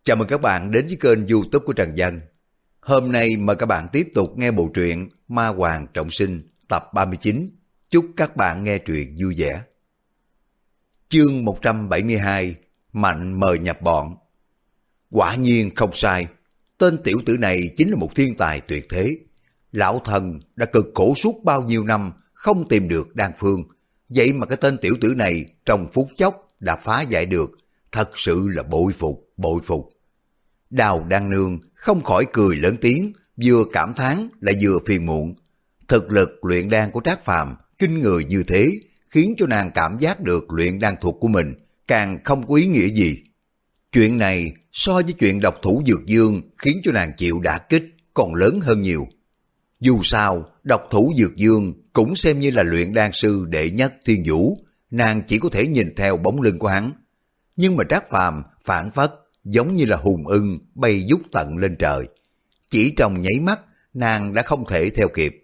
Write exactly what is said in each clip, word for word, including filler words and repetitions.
Chào mừng các bạn đến với kênh YouTube của Trần Dân. Hôm nay mời các bạn tiếp tục nghe bộ truyện Ma Hoàng Trọng Sinh tập ba mươi chín. Chúc các bạn nghe truyện vui vẻ. Chương một trăm bảy mươi hai, Mạnh mời nhập bọn. Quả nhiên không sai, tên tiểu tử này chính là một thiên tài tuyệt thế. Lão thần đã cực khổ suốt bao nhiêu năm không tìm được đan phương, vậy mà cái tên tiểu tử này trong phút chốc đã phá giải được, thật sự là bội phục, bội phục. Đào Đan Nương không khỏi cười lớn tiếng, vừa cảm thán lại vừa phiền muộn. Thực lực luyện đan của Trác Phàm kinh người như thế, khiến cho nàng cảm giác được luyện đan thuật của mình càng không có ý nghĩa gì. Chuyện này so với chuyện độc thủ Dược Dương khiến cho nàng chịu đả kích còn lớn hơn nhiều. Dù sao, độc thủ Dược Dương cũng xem như là luyện đan sư đệ nhất thiên vũ, nàng chỉ có thể nhìn theo bóng lưng của hắn. Nhưng mà Trác Phàm phản phất giống như là hùng ưng bay vút tận lên trời. Chỉ trong nháy mắt, nàng đã không thể theo kịp.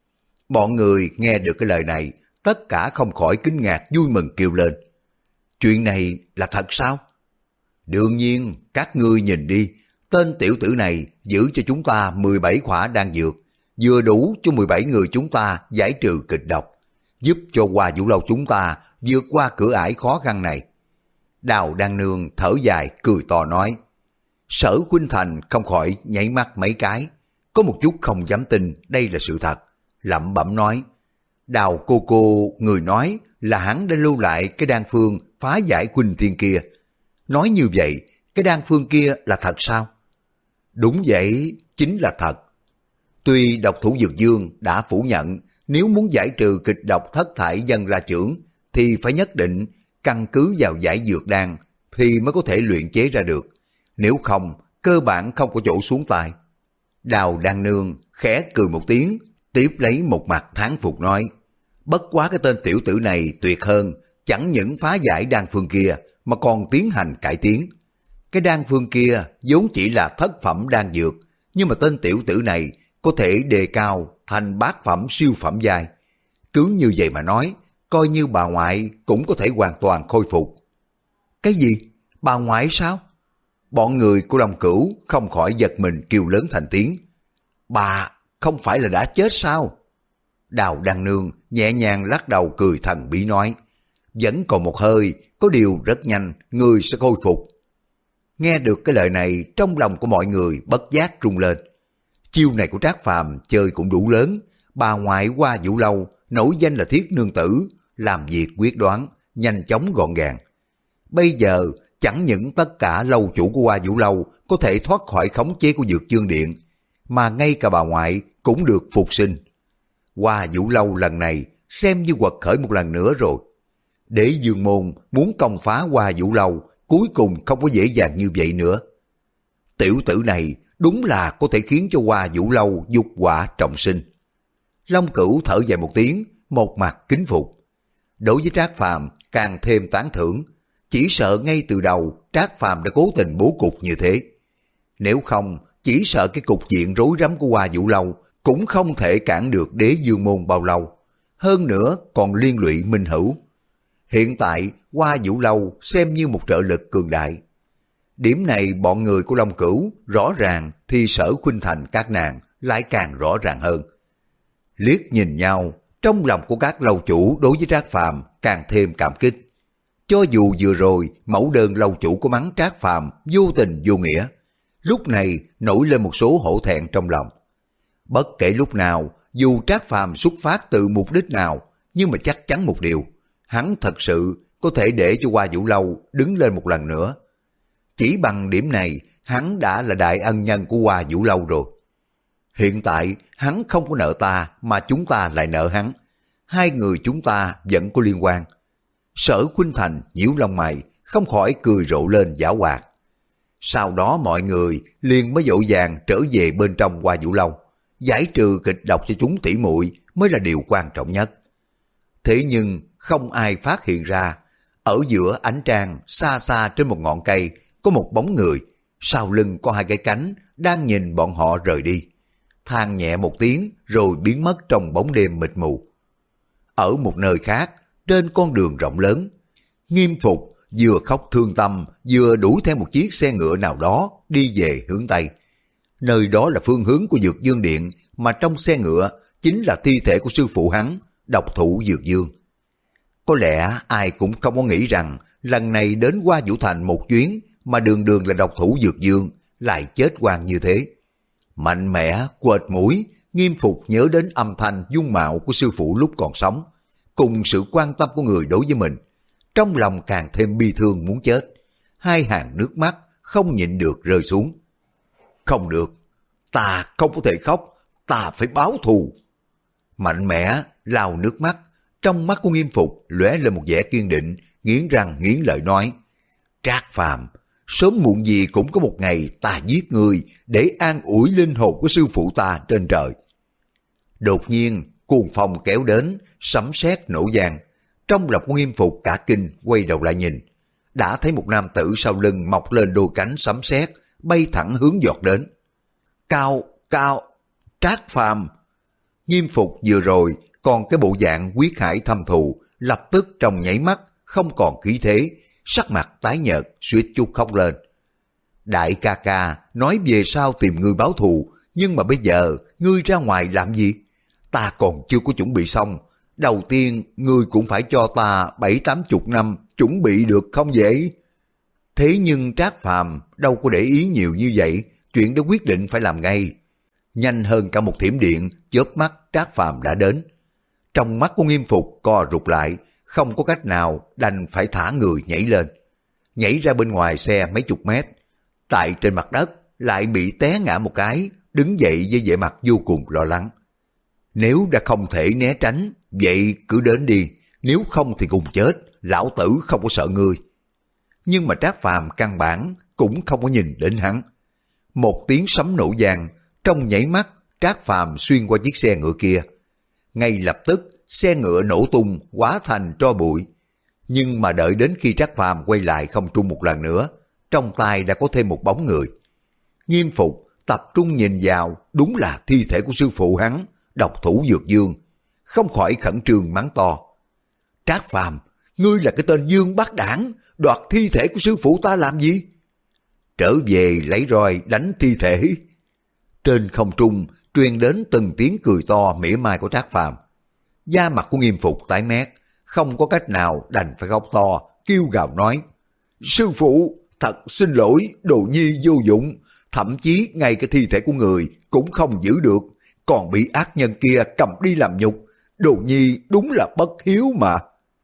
Bọn người nghe được cái lời này, tất cả không khỏi kinh ngạc vui mừng kêu lên. Chuyện này là thật sao? Đương nhiên, các ngươi nhìn đi, tên tiểu tử này giữ cho chúng ta mười bảy khỏa đan dược, vừa đủ cho mười bảy người chúng ta giải trừ kịch độc, giúp cho Hoa Vũ Lâu chúng ta vượt qua cửa ải khó khăn này. Đào Đan Nương thở dài cười to nói. Sở Khuynh Thành không khỏi nháy mắt mấy cái, có một chút không dám tin đây là sự thật, lẩm bẩm nói. Đào cô cô người nói là hắn đã lưu lại cái đan phương phá giải Khuynh Thiên kia. Nói như vậy, cái đan phương kia là thật sao? Đúng vậy, chính là thật. Tuy độc thủ Dược Dương đã phủ nhận nếu muốn giải trừ kịch độc thất thải dân ra trưởng thì phải nhất định căn cứ vào giải dược đan thì mới có thể luyện chế ra được. Nếu không, cơ bản không có chỗ xuống tay. Đào Đan Nương khẽ cười một tiếng, tiếp lấy một mặt thán phục nói. Bất quá cái tên tiểu tử này tuyệt hơn, chẳng những phá giải đan phương kia mà còn tiến hành cải tiến. Cái đan phương kia vốn chỉ là thất phẩm đan dược, nhưng mà tên tiểu tử này có thể đề cao thành bát phẩm siêu phẩm giai. Cứ như vậy mà nói, coi như bà ngoại cũng có thể hoàn toàn khôi phục. Cái gì? Bà ngoại sao? Bọn người của Long Cửu không khỏi giật mình kêu lớn thành tiếng. Bà không phải là đã chết sao? Đào Đan Nương nhẹ nhàng lắc đầu cười thần bí nói. Vẫn còn một hơi, có điều rất nhanh, người sẽ khôi phục. Nghe được cái lời này, trong lòng của mọi người bất giác rung lên. Chiêu này của Trác Phàm chơi cũng đủ lớn, bà ngoại Hoa Vũ Lâu nổi danh là thiết nương tử, làm việc quyết đoán, nhanh chóng gọn gàng. Bây giờ chẳng những tất cả lâu chủ của Hoa Vũ Lâu có thể thoát khỏi khống chế của Dược Dương Điện, mà ngay cả bà ngoại cũng được phục sinh. Hoa Vũ Lâu lần này xem như quật khởi một lần nữa rồi. Đế Dương Môn muốn công phá Hoa Vũ Lâu cuối cùng không có dễ dàng như vậy nữa. Tiểu tử này đúng là có thể khiến cho Hoa Vũ Lâu dục hỏa trọng sinh. Long Cửu thở dài một tiếng, một mặt kính phục. Đối với Trác Phàm càng thêm tán thưởng, chỉ sợ ngay từ đầu Trác Phàm đã cố tình bố cục như thế. Nếu không, chỉ sợ cái cục diện rối rắm của Hoa Vũ Lâu cũng không thể cản được Đế Dương Môn bao lâu. Hơn nữa còn liên lụy Minh Hữu. Hiện tại Hoa Vũ Lâu xem như một trợ lực cường đại. Điểm này bọn người của Long Cửu rõ ràng thì Sở Khuynh Thành các nàng lại càng rõ ràng hơn. Liếc nhìn nhau, trong lòng của các lâu chủ đối với Trác Phàm càng thêm cảm kích. Cho dù vừa rồi mẫu đơn lâu chủ của mắng Trác Phàm vô tình vô nghĩa, lúc này nổi lên một số hổ thẹn trong lòng. Bất kể lúc nào, dù Trác Phàm xuất phát từ mục đích nào, nhưng mà chắc chắn một điều, hắn thật sự có thể để cho Hoa Vũ Lâu đứng lên một lần nữa. Chỉ bằng điểm này, hắn đã là đại ân nhân của Hoa Vũ Lâu rồi. Hiện tại, hắn không có nợ ta, mà chúng ta lại nợ hắn. Hai người chúng ta vẫn có liên quan. Sở Khuynh Thành nhíu lông mày, không khỏi cười rộ lên giảo hoạt. Sau đó mọi người liền mới dội vàng trở về bên trong Hoa Vũ Lâu. Giải trừ kịch độc cho chúng tỉ muội mới là điều quan trọng nhất. Thế nhưng không ai phát hiện ra, ở giữa ánh trăng xa xa trên một ngọn cây có một bóng người, sau lưng có hai cái cánh đang nhìn bọn họ rời đi. Than nhẹ một tiếng rồi biến mất trong bóng đêm mịt mù. Ở một nơi khác, trên con đường rộng lớn, Nghiêm Phục vừa khóc thương tâm, vừa đuổi theo một chiếc xe ngựa nào đó đi về hướng Tây. Nơi đó là phương hướng của Dược Dương Điện, mà trong xe ngựa chính là thi thể của sư phụ hắn, độc thủ Dược Dương. Có lẽ ai cũng không có nghĩ rằng lần này đến Hoa Vũ Thành một chuyến mà đường đường là độc thủ Dược Dương lại chết oan như thế. Mạnh mẽ, quệt mũi, Nghiêm Phục nhớ đến âm thanh dung mạo của sư phụ lúc còn sống, cùng sự quan tâm của người đối với mình. Trong lòng càng thêm bi thương muốn chết, hai hàng nước mắt không nhịn được rơi xuống. Không được, ta không có thể khóc, ta phải báo thù. Mạnh mẽ lau nước mắt, trong mắt của Nghiêm Phục lóe lên một vẻ kiên định, nghiến răng nghiến lợi nói: Trác Phàm, sớm muộn gì cũng có một ngày ta giết người để an ủi linh hồn của sư phụ ta trên trời. Đột nhiên cuồng phong kéo đến, sấm sét nổ vang. Trong lòng của Nghiêm Phục cả kinh, quay đầu lại nhìn, đã thấy một nam tử sau lưng mọc lên đôi cánh sấm sét, bay thẳng hướng giọt đến. Cao, cao, Trác Phàm. Nghiêm Phục vừa rồi còn cái bộ dạng quyết hải thâm thù, lập tức trong nháy mắt không còn khí thế, sắc mặt tái nhợt, suýt chút khóc lên. Đại ca ca nói về sau tìm ngươi báo thù, nhưng mà bây giờ ngươi ra ngoài làm gì? Ta còn chưa có chuẩn bị xong. Đầu tiên ngươi cũng phải cho ta bảy tám chục năm chuẩn bị được không vậy? Thế nhưng Trác Phàm đâu có để ý nhiều như vậy, chuyện đó quyết định phải làm ngay. Nhanh hơn cả một thiểm điện, chớp mắt Trác Phàm đã đến. Trong mắt của Nghiêm Phục co rụt lại, không có cách nào đành phải thả người nhảy lên. Nhảy ra bên ngoài xe mấy chục mét, tại trên mặt đất lại bị té ngã một cái, đứng dậy với vẻ mặt vô cùng lo lắng. Nếu đã không thể né tránh, vậy cứ đến đi, nếu không thì cùng chết, lão tử không có sợ ngươi. Nhưng mà Trác Phàm căn bản cũng không có nhìn đến hắn. Một tiếng sấm nổ vang, trong nhảy mắt Trác Phàm xuyên qua chiếc xe ngựa kia. Ngay lập tức xe ngựa nổ tung, hóa thành tro bụi. Nhưng mà đợi đến khi Trác Phàm quay lại không trung một lần nữa, trong tay đã có thêm một bóng người. Nghiêm Phục tập trung nhìn vào, đúng là thi thể của sư phụ hắn, độc thủ Dược Dương, không khỏi khẩn trương mắng to: Trác Phàm, ngươi là cái tên Dương Bát Đảng, đoạt thi thể của sư phụ ta làm gì? Trở về lấy roi đánh thi thể. Trên không trung truyền đến từng tiếng cười to mỉa mai của Trác Phàm. Da mặt của Nghiêm Phục tái mét, không có cách nào đành phải khóc to, kêu gào nói: Sư phụ, thật xin lỗi, đồ nhi vô dụng, thậm chí ngay cái thi thể của người cũng không giữ được, còn bị ác nhân kia cầm đi làm nhục, đồ nhi đúng là bất hiếu mà.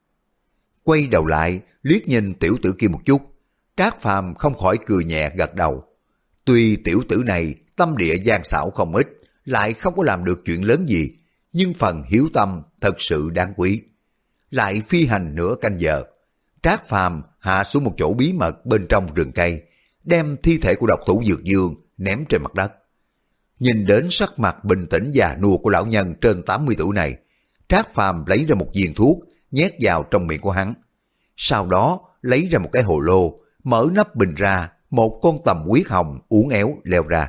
Quay đầu lại, liếc nhìn tiểu tử kia một chút, Trác Phàm không khỏi cười nhẹ gật đầu. Tuy tiểu tử này tâm địa gian xảo không ít, lại không có làm được chuyện lớn gì, nhưng phần hiếu tâm thật sự đáng quý. Lại phi hành nửa canh giờ, Trác Phàm hạ xuống một chỗ bí mật bên trong rừng cây, đem thi thể của độc thủ Dược Dương ném trên mặt đất. Nhìn đến sắc mặt bình tĩnh già nua của lão nhân trên tám mươi tuổi này, Trác Phàm lấy ra một viên thuốc, nhét vào trong miệng của hắn. Sau đó lấy ra một cái hồ lô, mở nắp bình ra, một con tầm huyết hồng uốn éo leo ra.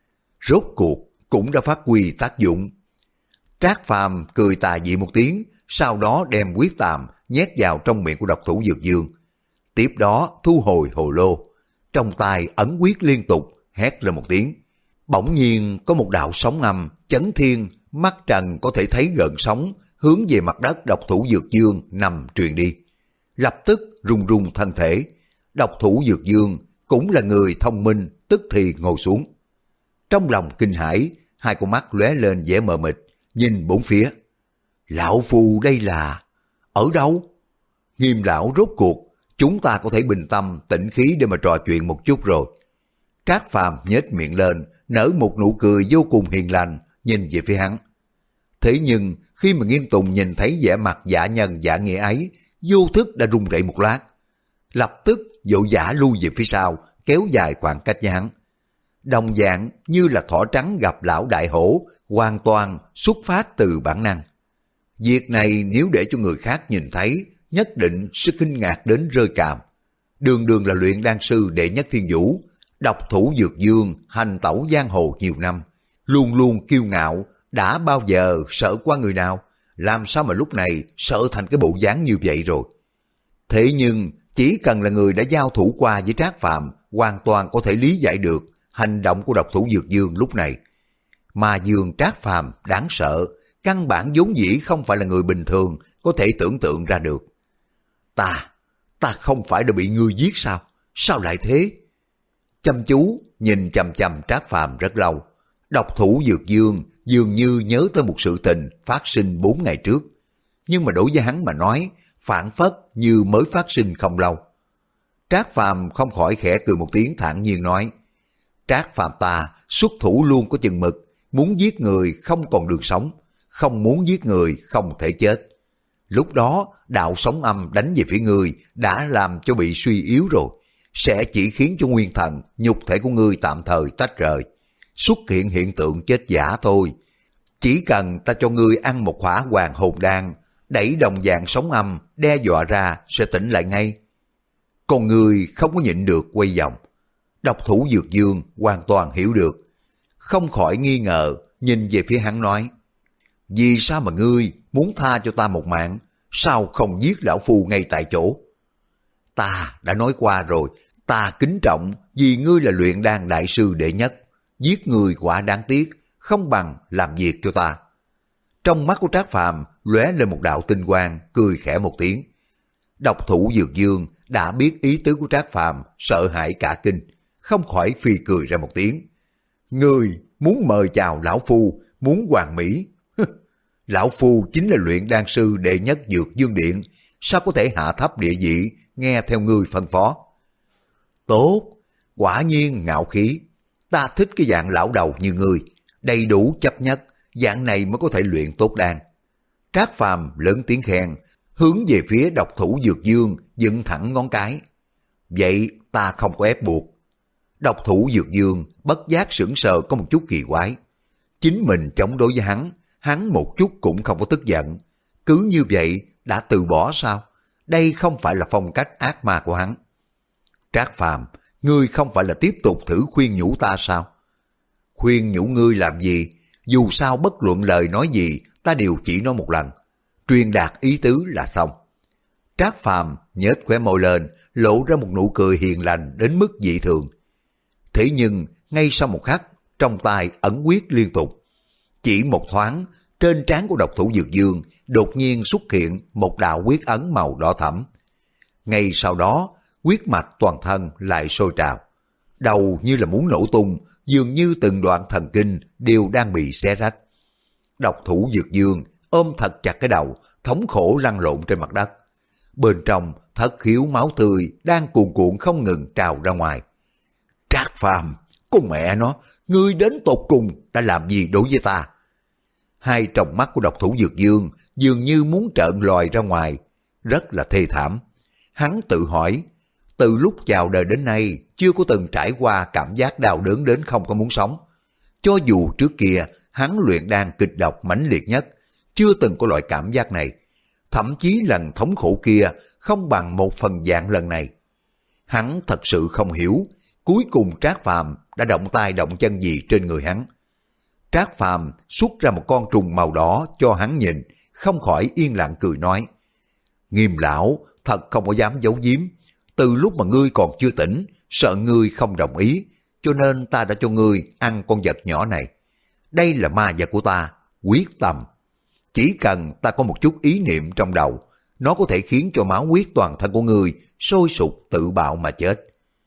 Rốt cuộc cũng đã phát huy tác dụng. Trác Phàm cười tà dị một tiếng, sau đó đem huyết tàm nhét vào trong miệng của độc thủ Dược Dương. Tiếp đó thu hồi hồ lô, trong tay ấn huyết liên tục, hét lên một tiếng. Bỗng nhiên có một đạo sóng âm chấn thiên, mắt trần có thể thấy gợn sóng hướng về mặt đất độc thủ Dược Dương nằm truyền đi. Lập tức rung rung thân thể. Độc thủ Dược Dương cũng là người thông minh, tức thì ngồi xuống. Trong lòng kinh hãi, hai con mắt lóe lên vẻ mờ mịt, nhìn bốn phía. Lão phù đây là... ở đâu? Nghiêm lão rốt cuộc, chúng ta có thể bình tâm, tĩnh khí để mà trò chuyện một chút rồi. Trác Phàm nhếch miệng lên, nở một nụ cười vô cùng hiền lành, nhìn về phía hắn. Thế nhưng khi mà Nghiêm Tùng nhìn thấy vẻ mặt dạ nhân dạ nghĩa ấy, vô thức đã run rẩy một lát, lập tức vội vã lui về phía sau, kéo dài khoảng cách với hắn. Đồng dạng như là thỏ trắng gặp lão đại hổ, hoàn toàn xuất phát từ bản năng. Việc này nếu để cho người khác nhìn thấy, nhất định sẽ kinh ngạc đến rơi càm. Đường đường là luyện đan sư đệ nhất thiên vũ, độc thủ Dược Dương hành tẩu giang hồ nhiều năm, luôn luôn kiêu ngạo, đã bao giờ sợ qua người nào, làm sao mà lúc này sợ thành cái bộ dáng như vậy rồi. Thế nhưng Chỉ cần là người đã giao thủ qua với Trác Phàm, hoàn toàn có thể lý giải được hành động của độc thủ Dược Dương lúc này. Mà Dương Trác Phàm đáng sợ, căn bản vốn dĩ không phải là người bình thường có thể tưởng tượng ra được. Ta, ta không phải đã bị ngươi giết sao? Sao lại thế? Chăm chú nhìn chằm chằm Trác Phàm rất lâu. Độc thủ Dược Dương dường như nhớ tới một sự tình phát sinh bốn ngày trước. Nhưng mà đối với hắn mà nói, phản phất như mới phát sinh không lâu. Trác Phàm không khỏi khẽ cười một tiếng thản nhiên nói, Trác Phàm ta xuất thủ luôn có chừng mực, muốn giết người không còn đường sống, không muốn giết người không thể chết. Lúc đó đạo sóng âm đánh về phía ngươi đã làm cho bị suy yếu rồi, sẽ chỉ khiến cho nguyên thần, nhục thể của ngươi tạm thời tách rời, xuất hiện hiện tượng chết giả thôi. Chỉ cần ta cho ngươi ăn một hỏa hoàng hồn đan, đẩy đồng dạng sóng âm đe dọa ra sẽ tỉnh lại ngay. Còn ngươi không có nhịn được quay vòng. Độc thủ Dược Dương hoàn toàn hiểu được, không khỏi nghi ngờ nhìn về phía hắn nói, vì sao mà ngươi muốn tha cho ta một mạng, sao không giết lão phu ngay tại chỗ? Ta đã nói qua rồi, ta kính trọng vì ngươi là luyện đan đại sư đệ nhất, giết người quả đáng tiếc, không bằng làm việc cho ta. Trong mắt của Trác Phàm lóe lên một đạo tinh quang, cười khẽ một tiếng. Độc thủ Dược Dương đã biết ý tứ của Trác Phàm, sợ hãi cả kinh, không khỏi phi cười ra một tiếng. Ngươi muốn mời chào lão phu, muốn hoàn mỹ. Lão phu chính là luyện đan sư đệ nhất Dược Dương Điện, sao có thể hạ thấp địa vị nghe theo ngươi phân phó? Tốt, quả nhiên ngạo khí. Ta thích cái dạng lão đầu như ngươi, đầy đủ chấp nhất, dạng này mới có thể luyện tốt đan. Trác Phàm lớn tiếng khen, hướng về phía độc thủ Dược Dương dựng thẳng ngón cái. Vậy ta không có ép buộc. Độc thủ Dược Dương bất giác sững sờ có một chút kỳ quái. Chính mình chống đối với hắn, hắn một chút cũng không có tức giận. Cứ như vậy đã từ bỏ sao? Đây không phải là phong cách ác ma của hắn. Trác Phàm, ngươi không phải là tiếp tục thử khuyên nhủ ta sao? Khuyên nhủ ngươi làm gì? Dù sao bất luận lời nói gì, ta đều chỉ nói một lần. Truyền đạt ý tứ là xong. Trác Phàm nhếch khóe môi lên, lộ ra một nụ cười hiền lành đến mức dị thường. Thế nhưng, ngay sau một khắc, trong tay ẩn quyết liên tục. Chỉ một thoáng, trên trán của độc thủ Dược Dương đột nhiên xuất hiện một đạo quyết ấn màu đỏ thẫm. Ngay sau đó, huyết mạch toàn thân lại sôi trào. Đầu như là muốn nổ tung, dường như từng đoạn thần kinh đều đang bị xé rách. Độc thủ Dược Dương ôm thật chặt cái đầu, thống khổ lăn lộn trên mặt đất. Bên trong thất khiếu máu tươi đang cuồn cuộn không ngừng trào ra ngoài. Trác Phàm, con mẹ nó, ngươi đến tột cùng đã làm gì đối với ta? Hai tròng mắt của độc thủ Dược Dương dường như muốn trợn lòi ra ngoài, rất là thê thảm. Hắn tự hỏi, từ lúc chào đời đến nay chưa có từng trải qua cảm giác đau đớn đến không có muốn sống. Cho dù trước kia hắn luyện đan kịch độc mãnh liệt nhất, chưa từng có loại cảm giác này. Thậm chí lần thống khổ kia không bằng một phần vạn lần này. Hắn thật sự không hiểu, cuối cùng Trác Phàm đã động tay động chân gì trên người hắn. Trác Phàm xuất ra một con trùng màu đỏ cho hắn nhìn, không khỏi yên lặng cười nói. Nghiêm lão, thật không có dám giấu giếm. Từ lúc mà ngươi còn chưa tỉnh, sợ ngươi không đồng ý, cho nên ta đã cho ngươi ăn con vật nhỏ này. Đây là ma vật của ta, quyết tâm. Chỉ cần ta có một chút ý niệm trong đầu, nó có thể khiến cho máu huyết toàn thân của ngươi sôi sục tự bạo mà chết.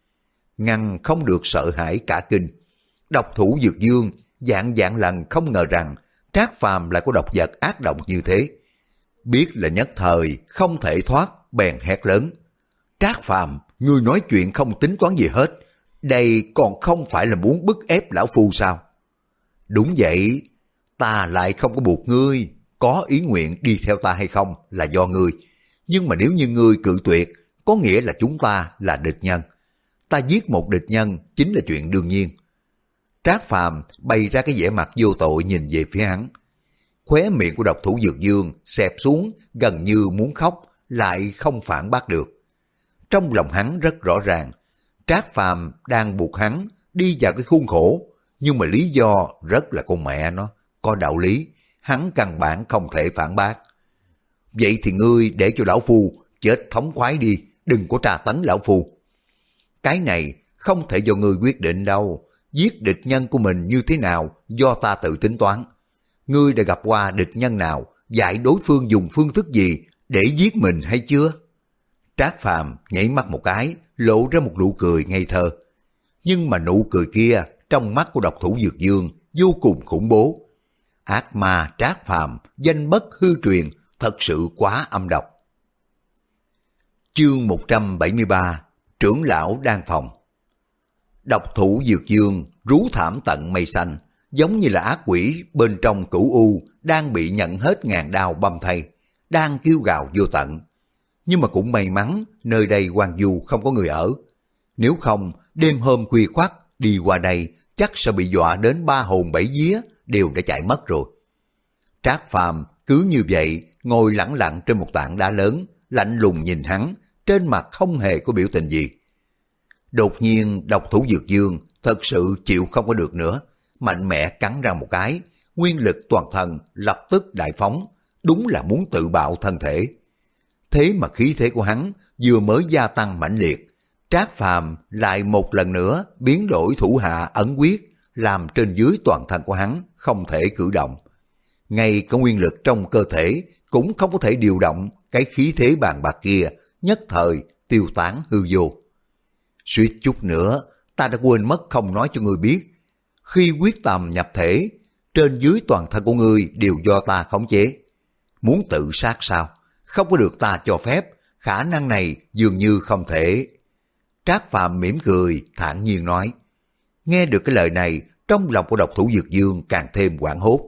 Ngăn không được sợ hãi cả kinh. Độc thủ Dược Dương dạng dạng lần không ngờ rằng Trác Phàm lại có độc vật ác độc như thế. Biết là nhất thời không thể thoát, bèn hét lớn. Trác Phàm, ngươi nói chuyện không tính toán gì hết. Đây còn không phải là muốn bức ép lão phu sao? Đúng vậy, ta lại không có buộc ngươi. Có ý nguyện đi theo ta hay không là do ngươi. Nhưng mà nếu như ngươi cự tuyệt, có nghĩa là chúng ta là địch nhân. Ta giết một địch nhân chính là chuyện đương nhiên. Trác Phàm bày ra cái vẻ mặt vô tội nhìn về phía hắn. Khóe miệng của độc thủ Dược Dương xẹp xuống gần như muốn khóc, lại không phản bác được. Trong lòng hắn rất rõ ràng, Trác Phàm đang buộc hắn đi vào cái khuôn khổ, nhưng mà lý do rất là con mẹ nó, có đạo lý, hắn căn bản không thể phản bác. Vậy thì ngươi để cho lão phu chết thống khoái đi, đừng có tra tấn lão phu. Cái này không thể do ngươi quyết định đâu, giết địch nhân của mình như thế nào do ta tự tính toán. Ngươi đã gặp qua địch nhân nào dạy đối phương dùng phương thức gì để giết mình hay chưa? Trác Phàm nhảy mắt một cái, lộ ra một nụ cười ngây thơ. Nhưng mà nụ cười kia trong mắt của độc thủ Dược Dương vô cùng khủng bố. Ác ma Trác Phàm danh bất hư truyền, thật sự quá âm độc. Chương một trăm bảy mươi ba, trưởng lão đan phòng. Độc thủ Dược Dương rú thảm tận mây xanh, giống như là ác quỷ bên trong cửu u đang bị nhận hết ngàn đao băm thây, đang kêu gào vô tận. Nhưng mà cũng may mắn nơi đây hoang vu không có người ở. Nếu không, đêm hôm khuya khoắt đi qua đây chắc sẽ bị dọa đến ba hồn bảy vía đều đã chạy mất rồi. Trác Phàm cứ như vậy ngồi lẳng lặng trên một tảng đá lớn, lạnh lùng nhìn hắn, trên mặt không hề có biểu tình gì. Đột nhiên độc thủ Dược Dương thật sự chịu không có được nữa, mạnh mẽ cắn răng một cái, nguyên lực toàn thân lập tức đại phóng, đúng là muốn tự bạo thân thể. Thế mà khí thế của hắn vừa mới gia tăng mãnh liệt, Trác Phàm lại một lần nữa biến đổi thủ hạ ẩn quyết, làm trên dưới toàn thân của hắn không thể cử động. Ngay cả nguyên lực trong cơ thể cũng không có thể điều động, cái khí thế bàn bạc kia nhất thời tiêu tán hư vô. Suýt chút nữa ta đã quên mất không nói cho ngươi biết, khi quyết tâm nhập thể, trên dưới toàn thân của ngươi đều do ta khống chế. Muốn tự sát sao? Không có được ta cho phép, khả năng này dường như không thể. Trác Phàm mỉm cười, thản nhiên nói. Nghe được cái lời này, trong lòng của độc thủ Dược Dương càng thêm hoảng hốt.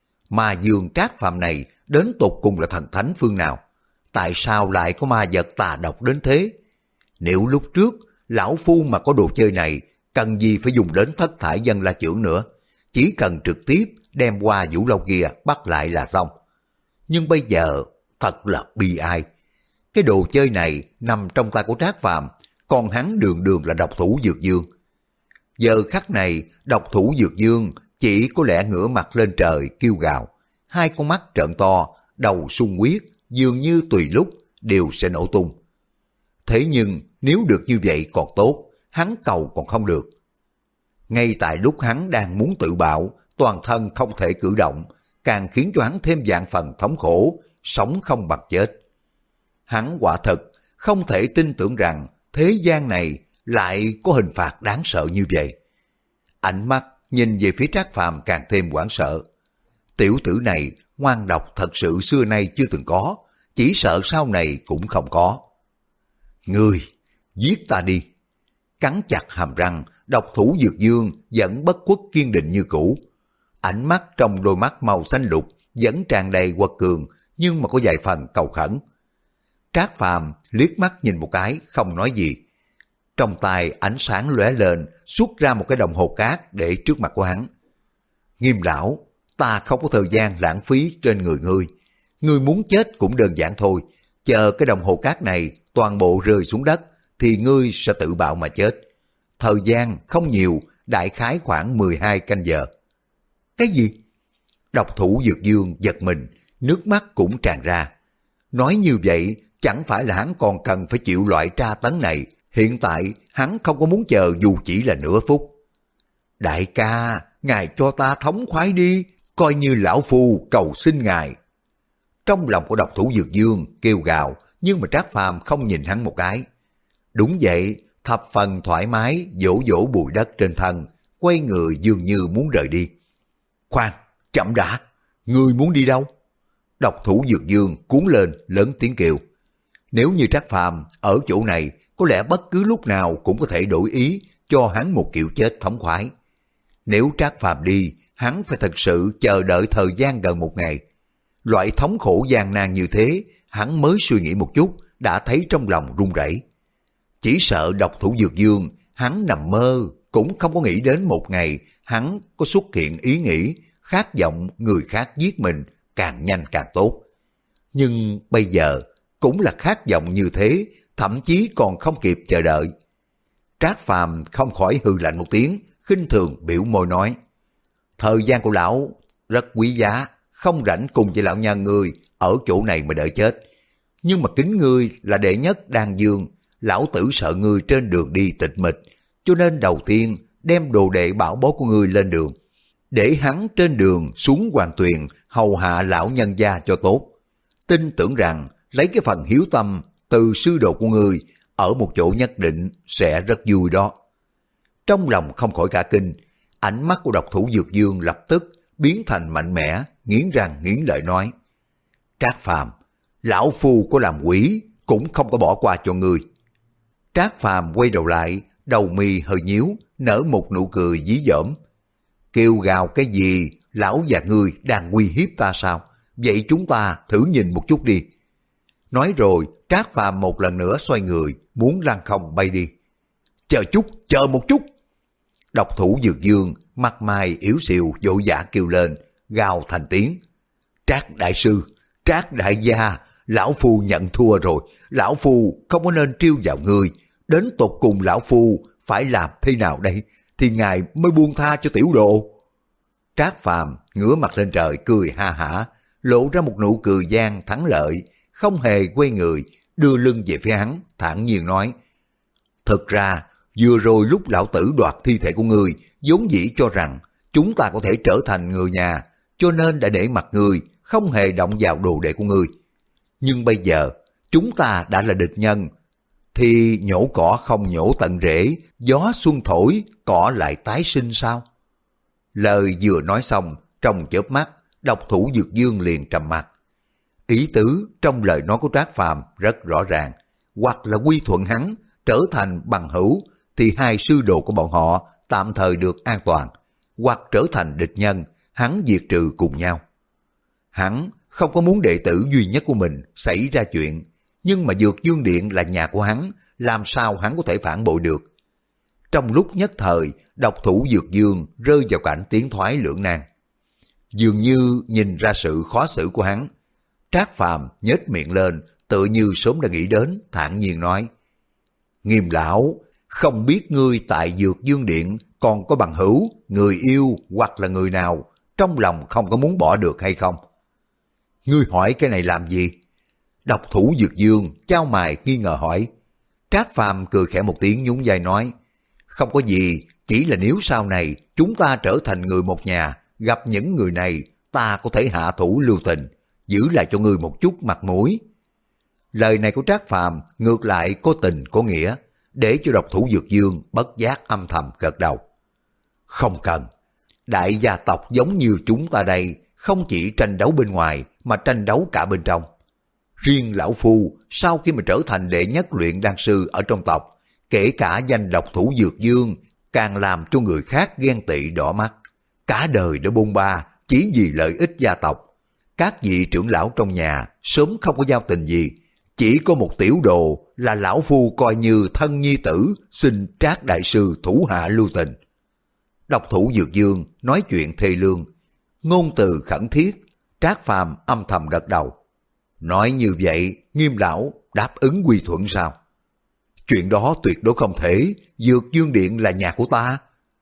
Ma dương Trác Phàm này đến tột cùng là thần thánh phương nào? Tại sao lại có ma vật tà độc đến thế? Nếu lúc trước, lão phu mà có đồ chơi này, cần gì phải dùng đến thất thải dân la chưởng nữa? Chỉ cần trực tiếp đem qua Vũ Lâu kia bắt lại là xong. Nhưng bây giờ, thật là bi ai. Cái đồ chơi này nằm trong tay của Trác Phàm, còn hắn đường đường là độc thủ Dược Dương. Giờ khắc này, độc thủ Dược Dương chỉ có lẽ ngửa mặt lên trời kêu gào, hai con mắt trợn to, đầu sung huyết, dường như tùy lúc đều sẽ nổ tung. Thế nhưng nếu được như vậy còn tốt, hắn cầu còn không được. Ngay tại lúc hắn đang muốn tự bạo, toàn thân không thể cử động, càng khiến cho hắn thêm vạn phần thống khổ, sống không bằng chết. Hắn quả thật không thể tin tưởng rằng thế gian này lại có hình phạt đáng sợ như vậy. Ánh mắt nhìn về phía Trác Phàm càng thêm hoảng sợ. Tiểu tử này ngoan độc thật sự xưa nay chưa từng có, chỉ sợ sau này cũng không có. Ngươi, giết ta đi. Cắn chặt hàm răng, độc thủ Dược Dương vẫn bất khuất kiên định như cũ. Ánh mắt trong đôi mắt màu xanh lục vẫn tràn đầy quật cường, nhưng mà có vài phần cầu khẩn. Trác Phàm liếc mắt nhìn một cái, không nói gì. Trong tay ánh sáng lóe lên, xuất ra một cái đồng hồ cát để trước mặt của hắn. Nghiêm lão, ta không có thời gian lãng phí trên người ngươi. Ngươi muốn chết cũng đơn giản thôi. Chờ cái đồng hồ cát này toàn bộ rơi xuống đất, thì ngươi sẽ tự bạo mà chết. Thời gian không nhiều, đại khái khoảng mười hai canh giờ. Cái gì? Độc thủ Dược Dương giật mình, nước mắt cũng tràn ra. Nói như vậy, chẳng phải là hắn còn cần phải chịu loại tra tấn này. Hiện tại, hắn không có muốn chờ dù chỉ là nửa phút. Đại ca, ngài cho ta thống khoái đi, coi như lão phu cầu xin ngài. Trong lòng của độc thủ Dược Dương kêu gào, nhưng mà Trác Phàm không nhìn hắn một cái. Đúng vậy, thập phần thoải mái vỗ vỗ bụi đất trên thân, quay người dường như muốn rời đi. Khoan, chậm đã, ngươi muốn đi đâu? Độc thủ Dược Dương cuốn lên lớn tiếng kêu. Nếu như Trác Phàm ở chỗ này, có lẽ bất cứ lúc nào cũng có thể đổi ý cho hắn một kiểu chết thống khoái. Nếu Trác Phàm đi, hắn phải thật sự chờ đợi thời gian gần một ngày. Loại thống khổ gian nan như thế, hắn mới suy nghĩ một chút, đã thấy trong lòng run rẩy. Chỉ sợ độc thủ Dược Dương, hắn nằm mơ, cũng không có nghĩ đến một ngày hắn có xuất hiện ý nghĩ khát vọng người khác giết mình càng nhanh càng tốt. Nhưng bây giờ cũng là khát vọng như thế, thậm chí còn không kịp chờ đợi. Trác Phàm không khỏi hừ lạnh một tiếng, khinh thường biểu môi nói: thời gian của lão rất quý giá, không rảnh cùng với lão nhân ngươi ở chỗ này mà đợi chết. Nhưng mà kính ngươi là đệ nhất đan dương, lão tử sợ ngươi trên đường đi tịch mịch, cho nên đầu tiên đem đồ đệ bảo bối của ngươi lên đường, để hắn trên đường xuống hoàng tuyền hầu hạ lão nhân gia cho tốt. Tin tưởng rằng lấy cái phần hiếu tâm từ sư đồ của ngươi ở một chỗ nhất định sẽ rất vui đó. Trong lòng không khỏi cả kinh, ánh mắt của độc thủ Dược Dương lập tức biến thành mạnh mẽ, nghiến răng nghiến lợi nói: Trác Phàm, lão phu có làm quỷ cũng không có bỏ qua cho ngươi. Trác Phàm quay đầu lại, đầu mi hơi nhíu, nở một nụ cười dí dỏm. Kêu gào cái gì, lão già ngươi đang uy hiếp ta sao? Vậy chúng ta thử nhìn một chút đi. Nói rồi, Trác Phàm một lần nữa xoay người, muốn lăn không bay đi. Chờ chút, chờ một chút. Độc thủ Dược Dương, mặt mày yếu xìu, vội vã kêu lên, gào thành tiếng. Trác đại sư, Trác đại gia, lão phu nhận thua rồi, lão phu không có nên trêu vào ngươi. Đến tột cùng lão phu phải làm thế nào đây, thì ngài mới buông tha cho tiểu đồ. Trác Phàm ngửa mặt lên trời cười ha hả, lộ ra một nụ cười gian thắng lợi, không hề quay người, đưa lưng về phía hắn, thản nhiên nói: Thực ra, vừa rồi lúc lão tử đoạt thi thể của ngươi, vốn dĩ cho rằng chúng ta có thể trở thành người nhà, cho nên đã để mặt ngươi, không hề động vào đồ đệ của ngươi. Nhưng bây giờ, chúng ta đã là địch nhân, thì nhổ cỏ không nhổ tận rễ, gió xuân thổi, cỏ lại tái sinh sao? Lời vừa nói xong, trong chớp mắt, độc thủ Dược Dương liền trầm mặt. Ý tứ trong lời nói của Trác Phàm rất rõ ràng, hoặc là quy thuận hắn, trở thành bằng hữu, thì hai sư đồ của bọn họ tạm thời được an toàn, hoặc trở thành địch nhân, hắn diệt trừ cùng nhau. Hắn không có muốn đệ tử duy nhất của mình xảy ra chuyện, nhưng mà Dược Dương Điện là nhà của hắn, làm sao hắn có thể phản bội được? Trong lúc nhất thời, độc thủ Dược Dương rơi vào cảnh tiến thoái lưỡng nan. Dường như nhìn ra sự khó xử của hắn, Trác Phàm nhếch miệng lên, tựa như sớm đã nghĩ đến, thản nhiên nói: Nghiêm lão, không biết ngươi tại Dược Dương Điện còn có bằng hữu, người yêu hoặc là người nào trong lòng không có muốn bỏ được hay không? Ngươi hỏi cái này làm gì? Độc thủ Dược Dương chau mày nghi ngờ hỏi. Trác Phàm cười khẽ một tiếng nhún vai nói: Không có gì, chỉ là nếu sau này chúng ta trở thành người một nhà, gặp những người này, ta có thể hạ thủ lưu tình, giữ lại cho ngươi một chút mặt mũi. Lời này của Trác Phàm ngược lại có tình có nghĩa, để cho độc thủ Dược Dương bất giác âm thầm gật đầu. Không cần, đại gia tộc giống như chúng ta đây, không chỉ tranh đấu bên ngoài mà tranh đấu cả bên trong. Riêng lão phu sau khi mà trở thành đệ nhất luyện đan sư ở trong tộc, kể cả danh độc thủ Dược Dương, càng làm cho người khác ghen tị đỏ mắt. Cả đời đã bôn ba chỉ vì lợi ích gia tộc. Các vị trưởng lão trong nhà sớm không có giao tình gì, chỉ có một tiểu đồ là lão phu coi như thân nhi tử, xin Trác đại sư thủ hạ lưu tình. Độc thủ Dược Dương nói chuyện thê lương, ngôn từ khẩn thiết. Trác Phàm âm thầm gật đầu. Nói như vậy, Nghiêm lão đáp ứng quy thuận sao? Chuyện đó tuyệt đối không thể, Dược Dương Điện là nhà của ta.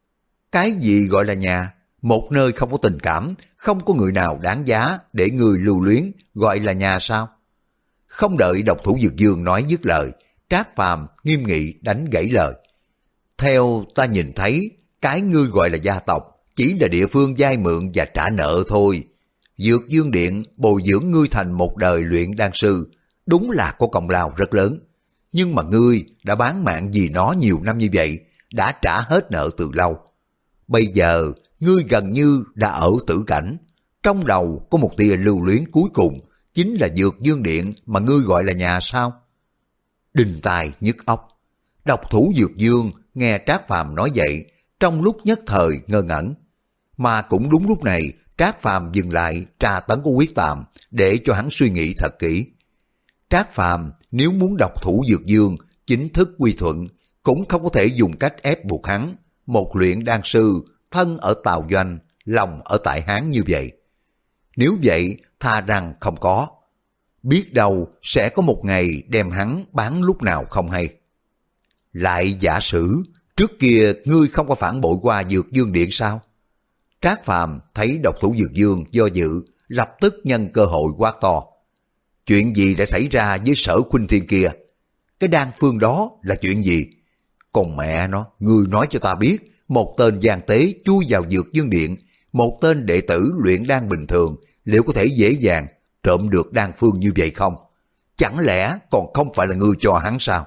Cái gì gọi là nhà? Một nơi không có tình cảm, không có người nào đáng giá để người lưu luyến, gọi là nhà sao? Không đợi độc thủ Dược Dương nói dứt lời, Trác Phàm nghiêm nghị đánh gãy lời. Theo ta nhìn thấy, cái ngươi gọi là gia tộc chỉ là địa phương vay mượn và trả nợ thôi. Dược Dương Điện bồi dưỡng ngươi thành một đời luyện đan sư, đúng là có công lao rất lớn. Nhưng mà ngươi đã bán mạng vì nó nhiều năm như vậy, đã trả hết nợ từ lâu. Bây giờ, ngươi gần như đã ở tử cảnh. Trong đầu có một tia lưu luyến cuối cùng, chính là Dược Dương Điện mà ngươi gọi là nhà sao? Đinh tai nhức óc. Độc thủ Dược Dương nghe Trác Phàm nói vậy, trong lúc nhất thời ngơ ngẩn. Mà cũng đúng lúc này, Trác Phàm dừng lại tra tấn của Quyết Tàm để cho hắn suy nghĩ thật kỹ. Trác Phàm nếu muốn độc thủ Dược Dương chính thức quy thuận, cũng không có thể dùng cách ép buộc hắn, một luyện đan sư, thân ở Tào Doanh, lòng ở tại Hán như vậy. Nếu vậy, tha rằng không có. Biết đâu sẽ có một ngày đem hắn bán lúc nào không hay. Lại giả sử, trước kia ngươi không có phản bội qua Dược Dương Điện sao? Trác Phàm thấy độc thủ Dược Dương do dự, lập tức nhân cơ hội quát to. Chuyện gì đã xảy ra với Sở Khuynh Thiên kia? cái đan phương đó là chuyện gì? Còn mẹ nó, ngươi nói cho ta biết, một tên gian tế chui vào Dược Dương Điện, một tên đệ tử luyện đan bình thường, liệu có thể dễ dàng trộm được đan phương như vậy không? Chẳng lẽ còn không phải là ngươi cho hắn sao?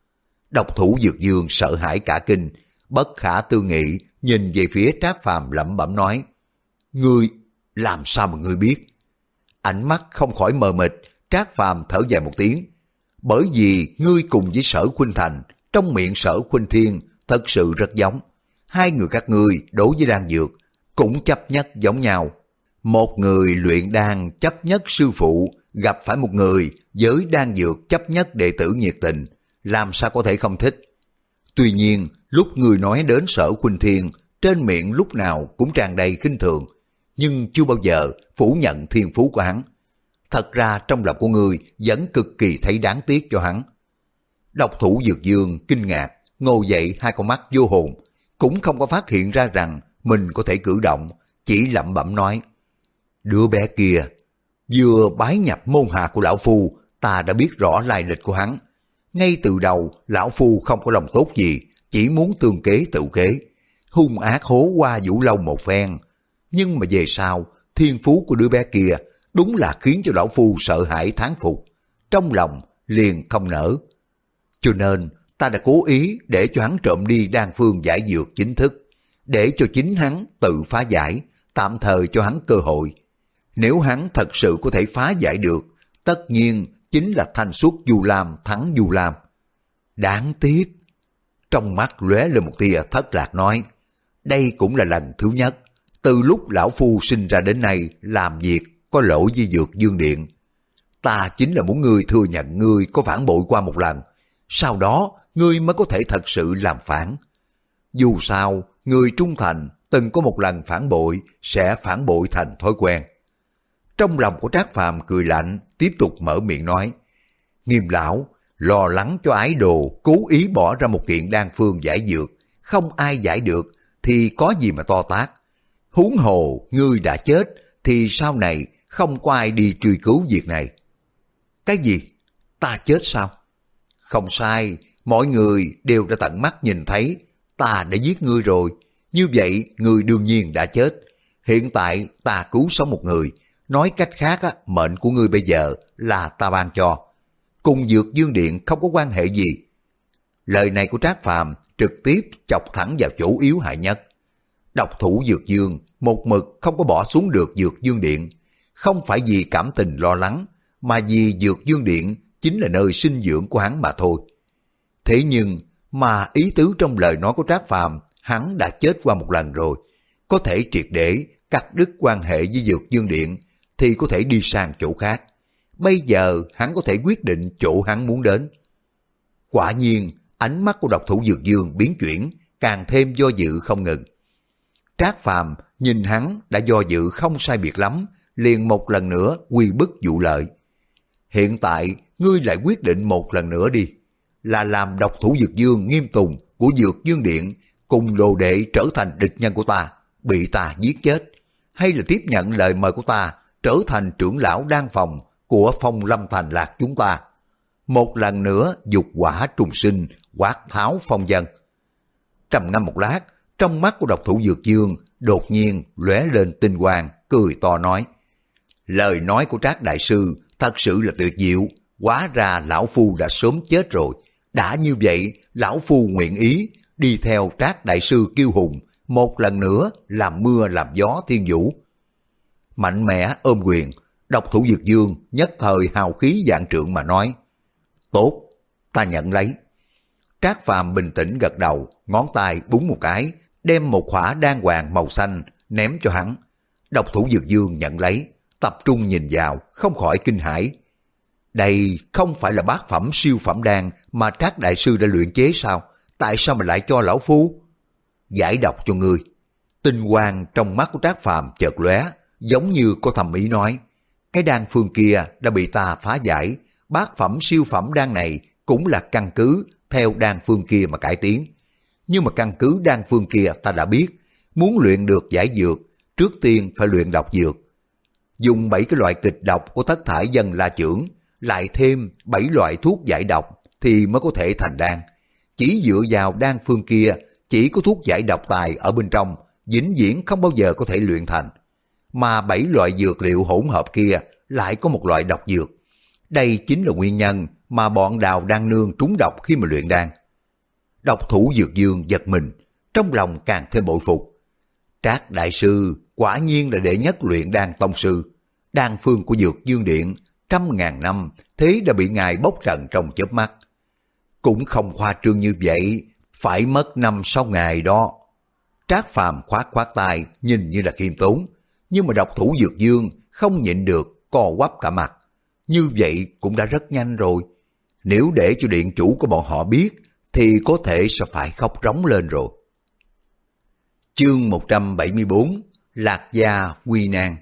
Độc thủ Dược Dương sợ hãi cả kinh, bất khả tư nghị nhìn về phía Trác Phàm lẩm bẩm nói, ngươi, làm sao mà ngươi biết? Ánh mắt không khỏi mờ mịt, Trác Phàm thở dài một tiếng, bởi vì ngươi cùng với Sở Khuynh Thành, trong miệng Sở Khuynh Thiên thật sự rất giống. Hai người các ngươi đối với đan dược cũng chấp nhất giống nhau. Một người luyện đan chấp nhất sư phụ, gặp phải một người với đan dược chấp nhất đệ tử nhiệt tình, làm sao có thể không thích? Tuy nhiên, lúc người nói đến Sở Khuynh Thiên, trên miệng lúc nào cũng tràn đầy khinh thường, nhưng chưa bao giờ phủ nhận thiên phú của hắn. Thật ra trong lòng của người vẫn cực kỳ thấy đáng tiếc cho hắn. Độc thủ Dược Dương kinh ngạc, ngồi dậy hai con mắt vô hồn, cũng không có phát hiện ra rằng mình có thể cử động, chỉ lẩm bẩm nói, đứa bé kia vừa bái nhập môn hạ của lão phu, ta đã biết rõ lai lịch của hắn. Ngay từ đầu lão phu không có lòng tốt gì, chỉ muốn tương kế tự kế, hung ác hố qua Vũ Lâu một phen. Nhưng mà về sau, thiên phú của đứa bé kia đúng là khiến cho lão phu sợ hãi thán phục, trong lòng liền không nở. Cho nên ta đã cố ý để cho hắn trộm đi đan phương giải dược chính thức, để cho chính hắn tự phá giải, tạm thời cho hắn cơ hội. Nếu hắn thật sự có thể phá giải được, tất nhiên chính là thanh xuất Du Lam thắng Du Lam. Đáng tiếc. Trong mắt lóe lên một tia thất lạc nói, đây cũng là lần thứ nhất, từ lúc lão phu sinh ra đến nay làm việc có lỗi với Dược Dương Điện. Ta chính là muốn ngươi thừa nhận ngươi có phản bội qua một lần, sau đó ngươi mới có thể thật sự làm phản. Dù sao, người trung thành từng có một lần phản bội sẽ phản bội thành thói quen. Trong lòng của Trác Phàm cười lạnh, tiếp tục mở miệng nói, Nghiêm lão, lo lắng cho ái đồ cố ý bỏ ra một kiện đan phương giải dược, không ai giải được thì có gì mà to tát. Huống hồ ngươi đã chết thì sau này không có ai đi truy cứu việc này. Cái gì? Ta chết sao? Không sai, mọi người đều đã tận mắt nhìn thấy ta đã giết ngươi rồi. Như vậy ngươi đương nhiên đã chết. Hiện tại ta cứu sống một người, nói cách khác á, mệnh của ngươi bây giờ là ta ban cho, cùng Dược Dương Điện không có quan hệ gì. Lời này của Trác Phàm trực tiếp chọc thẳng vào chỗ yếu hại nhất. Độc thủ Dược Dương một mực không có bỏ xuống được Dược Dương Điện, không phải vì cảm tình lo lắng, mà vì Dược Dương Điện chính là nơi sinh dưỡng của hắn mà thôi. Thế nhưng mà ý tứ trong lời nói của Trác Phàm, hắn đã chết qua một lần rồi, có thể triệt để cắt đứt quan hệ với Dược Dương Điện thì có thể đi sang chỗ khác. Bây giờ hắn có thể quyết định chỗ hắn muốn đến. Quả nhiên, ánh mắt của độc thủ Dược Dương biến chuyển, càng thêm do dự không ngừng. Trác Phàm nhìn hắn đã do dự không sai biệt lắm, liền một lần nữa quy bức vụ lợi. Hiện tại, ngươi lại quyết định một lần nữa đi, là làm độc thủ Dược Dương Nghiêm Tùng của Dược Dương Điện cùng đồ đệ trở thành địch nhân của ta, bị ta giết chết, hay là tiếp nhận lời mời của ta trở thành trưởng lão đan phòng của Phong Lâm Thành Lạc chúng ta. Một lần nữa dục hỏa trùng sinh, quát tháo phong dân. Trầm ngâm một lát, trong mắt của độc thủ Dược Dương đột nhiên lóe lên tinh quang, cười to nói, lời nói của Trác đại sư thật sự là tuyệt diệu, hóa ra lão phu đã sớm chết rồi. Đã như vậy, lão phu nguyện ý đi theo Trác đại sư kiêu hùng, một lần nữa làm mưa làm gió thiên vũ. Mạnh mẽ ôm quyền, độc thủ Dược Dương nhất thời hào khí vạn trượng mà nói, tốt, ta nhận lấy. Trác Phàm bình tĩnh gật đầu, ngón tay búng một cái, đem một khỏa đan hoàng màu xanh ném cho hắn. Độc thủ Dược Dương nhận lấy, tập trung nhìn vào, không khỏi kinh hãi. Đây không phải là bát phẩm siêu phẩm đan mà Trác đại sư đã luyện chế sao? Tại sao mà lại cho lão phu? Giải độc cho ngươi. Tinh quang trong mắt của Trác Phàm chợt lóe, giống như có thầm ý nói, cái đan phương kia đã bị ta phá giải, bát phẩm siêu phẩm đan này cũng là căn cứ theo đan phương kia mà cải tiến. Nhưng mà căn cứ đan phương kia ta đã biết, muốn luyện được giải dược, trước tiên phải luyện độc dược. Dùng bảy cái loại kịch độc của Thất Thải Dân La Chưởng, lại thêm bảy loại thuốc giải độc, thì mới có thể thành đan. Chỉ dựa vào đan phương kia, chỉ có thuốc giải độc tài ở bên trong, vĩnh viễn không bao giờ có thể luyện thành. Mà bảy loại dược liệu hỗn hợp kia lại có một loại độc dược. Đây chính là nguyên nhân mà bọn Đào Đan Nương trúng độc khi mà luyện đan. Độc thủ Dược Dương giật mình, trong lòng càng thêm bội phục. Trác đại sư quả nhiên là đệ nhất luyện đan tông sư. Đan phương của Dược Dương Điện trăm ngàn năm thế đã bị ngài bốc trần trong chớp mắt. Cũng không khoa trương như vậy, phải mất năm sáu ngày đó. Trác Phàm khoát khoát tay, nhìn như là khiêm tốn, nhưng mà độc thủ Dược Dương không nhịn được, co quắp cả mặt. Như vậy cũng đã rất nhanh rồi. Nếu để cho điện chủ của bọn họ biết, thì có thể sẽ phải khóc rống lên rồi. Chương một trăm bảy mươi bốn, Lạc Gia Quy Nan.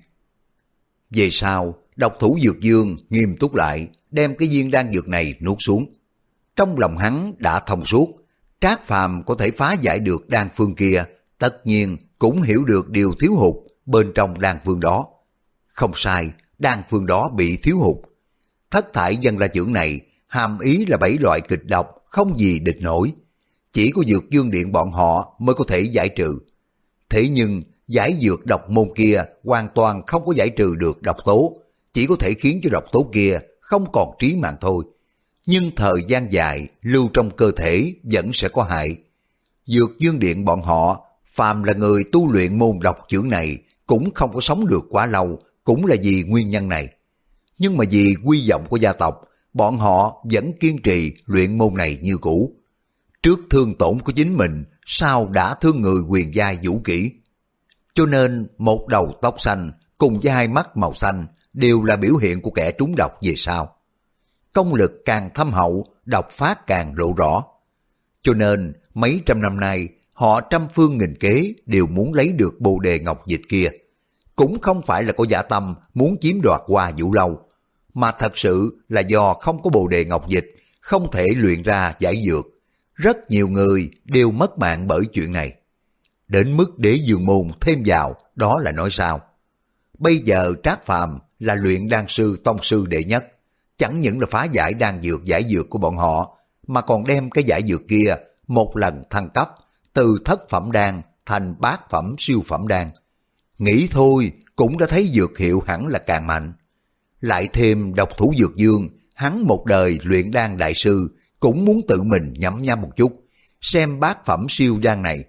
Về sau, độc thủ Dược Dương nghiêm túc lại, đem cái viên đan dược này nuốt xuống. Trong lòng hắn đã thông suốt, Trác Phàm có thể phá giải được đan phương kia, tất nhiên cũng hiểu được điều thiếu hụt bên trong đan phương đó. Không sai, đan phương đó bị thiếu hụt. Thất thải dân la chưởng này hàm ý là bảy loại kịch độc không gì địch nổi. Chỉ có Dược Dương Điện bọn họ mới có thể giải trừ. Thế nhưng giải dược độc môn kia hoàn toàn không có giải trừ được độc tố, chỉ có thể khiến cho độc tố kia không còn trí mạng thôi. Nhưng thời gian dài lưu trong cơ thể vẫn sẽ có hại. Dược Dương Điện bọn họ, phàm là người tu luyện môn độc chưởng này cũng không có sống được quá lâu, cũng là vì nguyên nhân này. Nhưng mà vì quy vọng của gia tộc, bọn họ vẫn kiên trì luyện môn này như cũ. Trước thương tổn của chính mình, sao đã thương người quyền giai vũ kỹ. Cho nên một đầu tóc xanh cùng với hai mắt màu xanh đều là biểu hiện của kẻ trúng độc về sau. Công lực càng thâm hậu, độc phát càng lộ rõ. Cho nên mấy trăm năm nay, họ trăm phương nghìn kế đều muốn lấy được bồ đề ngọc dịch kia. Cũng không phải là có dạ tâm muốn chiếm đoạt Hoa Vũ Lâu, mà thật sự là do không có bồ đề ngọc dịch, không thể luyện ra giải dược. Rất nhiều người đều mất mạng bởi chuyện này. Đến mức Đế Dương Môn thêm vào, đó là nói sao? Bây giờ Trác Phàm là luyện đan sư tông sư đệ nhất, chẳng những là phá giải đan dược giải dược của bọn họ, mà còn đem cái giải dược kia một lần thăng cấp, từ thất phẩm đan thành bát phẩm siêu phẩm đan. Nghĩ thôi cũng đã thấy dược hiệu hẳn là càng mạnh. Lại thêm độc thủ Dược Dương, hắn một đời luyện đan đại sư, cũng muốn tự mình nhẩm nháp một chút, xem bát phẩm siêu đan này.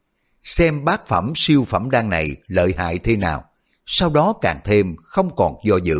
Xem bát phẩm siêu phẩm đan này lợi hại thế nào, sau đó càng thêm không còn do dự.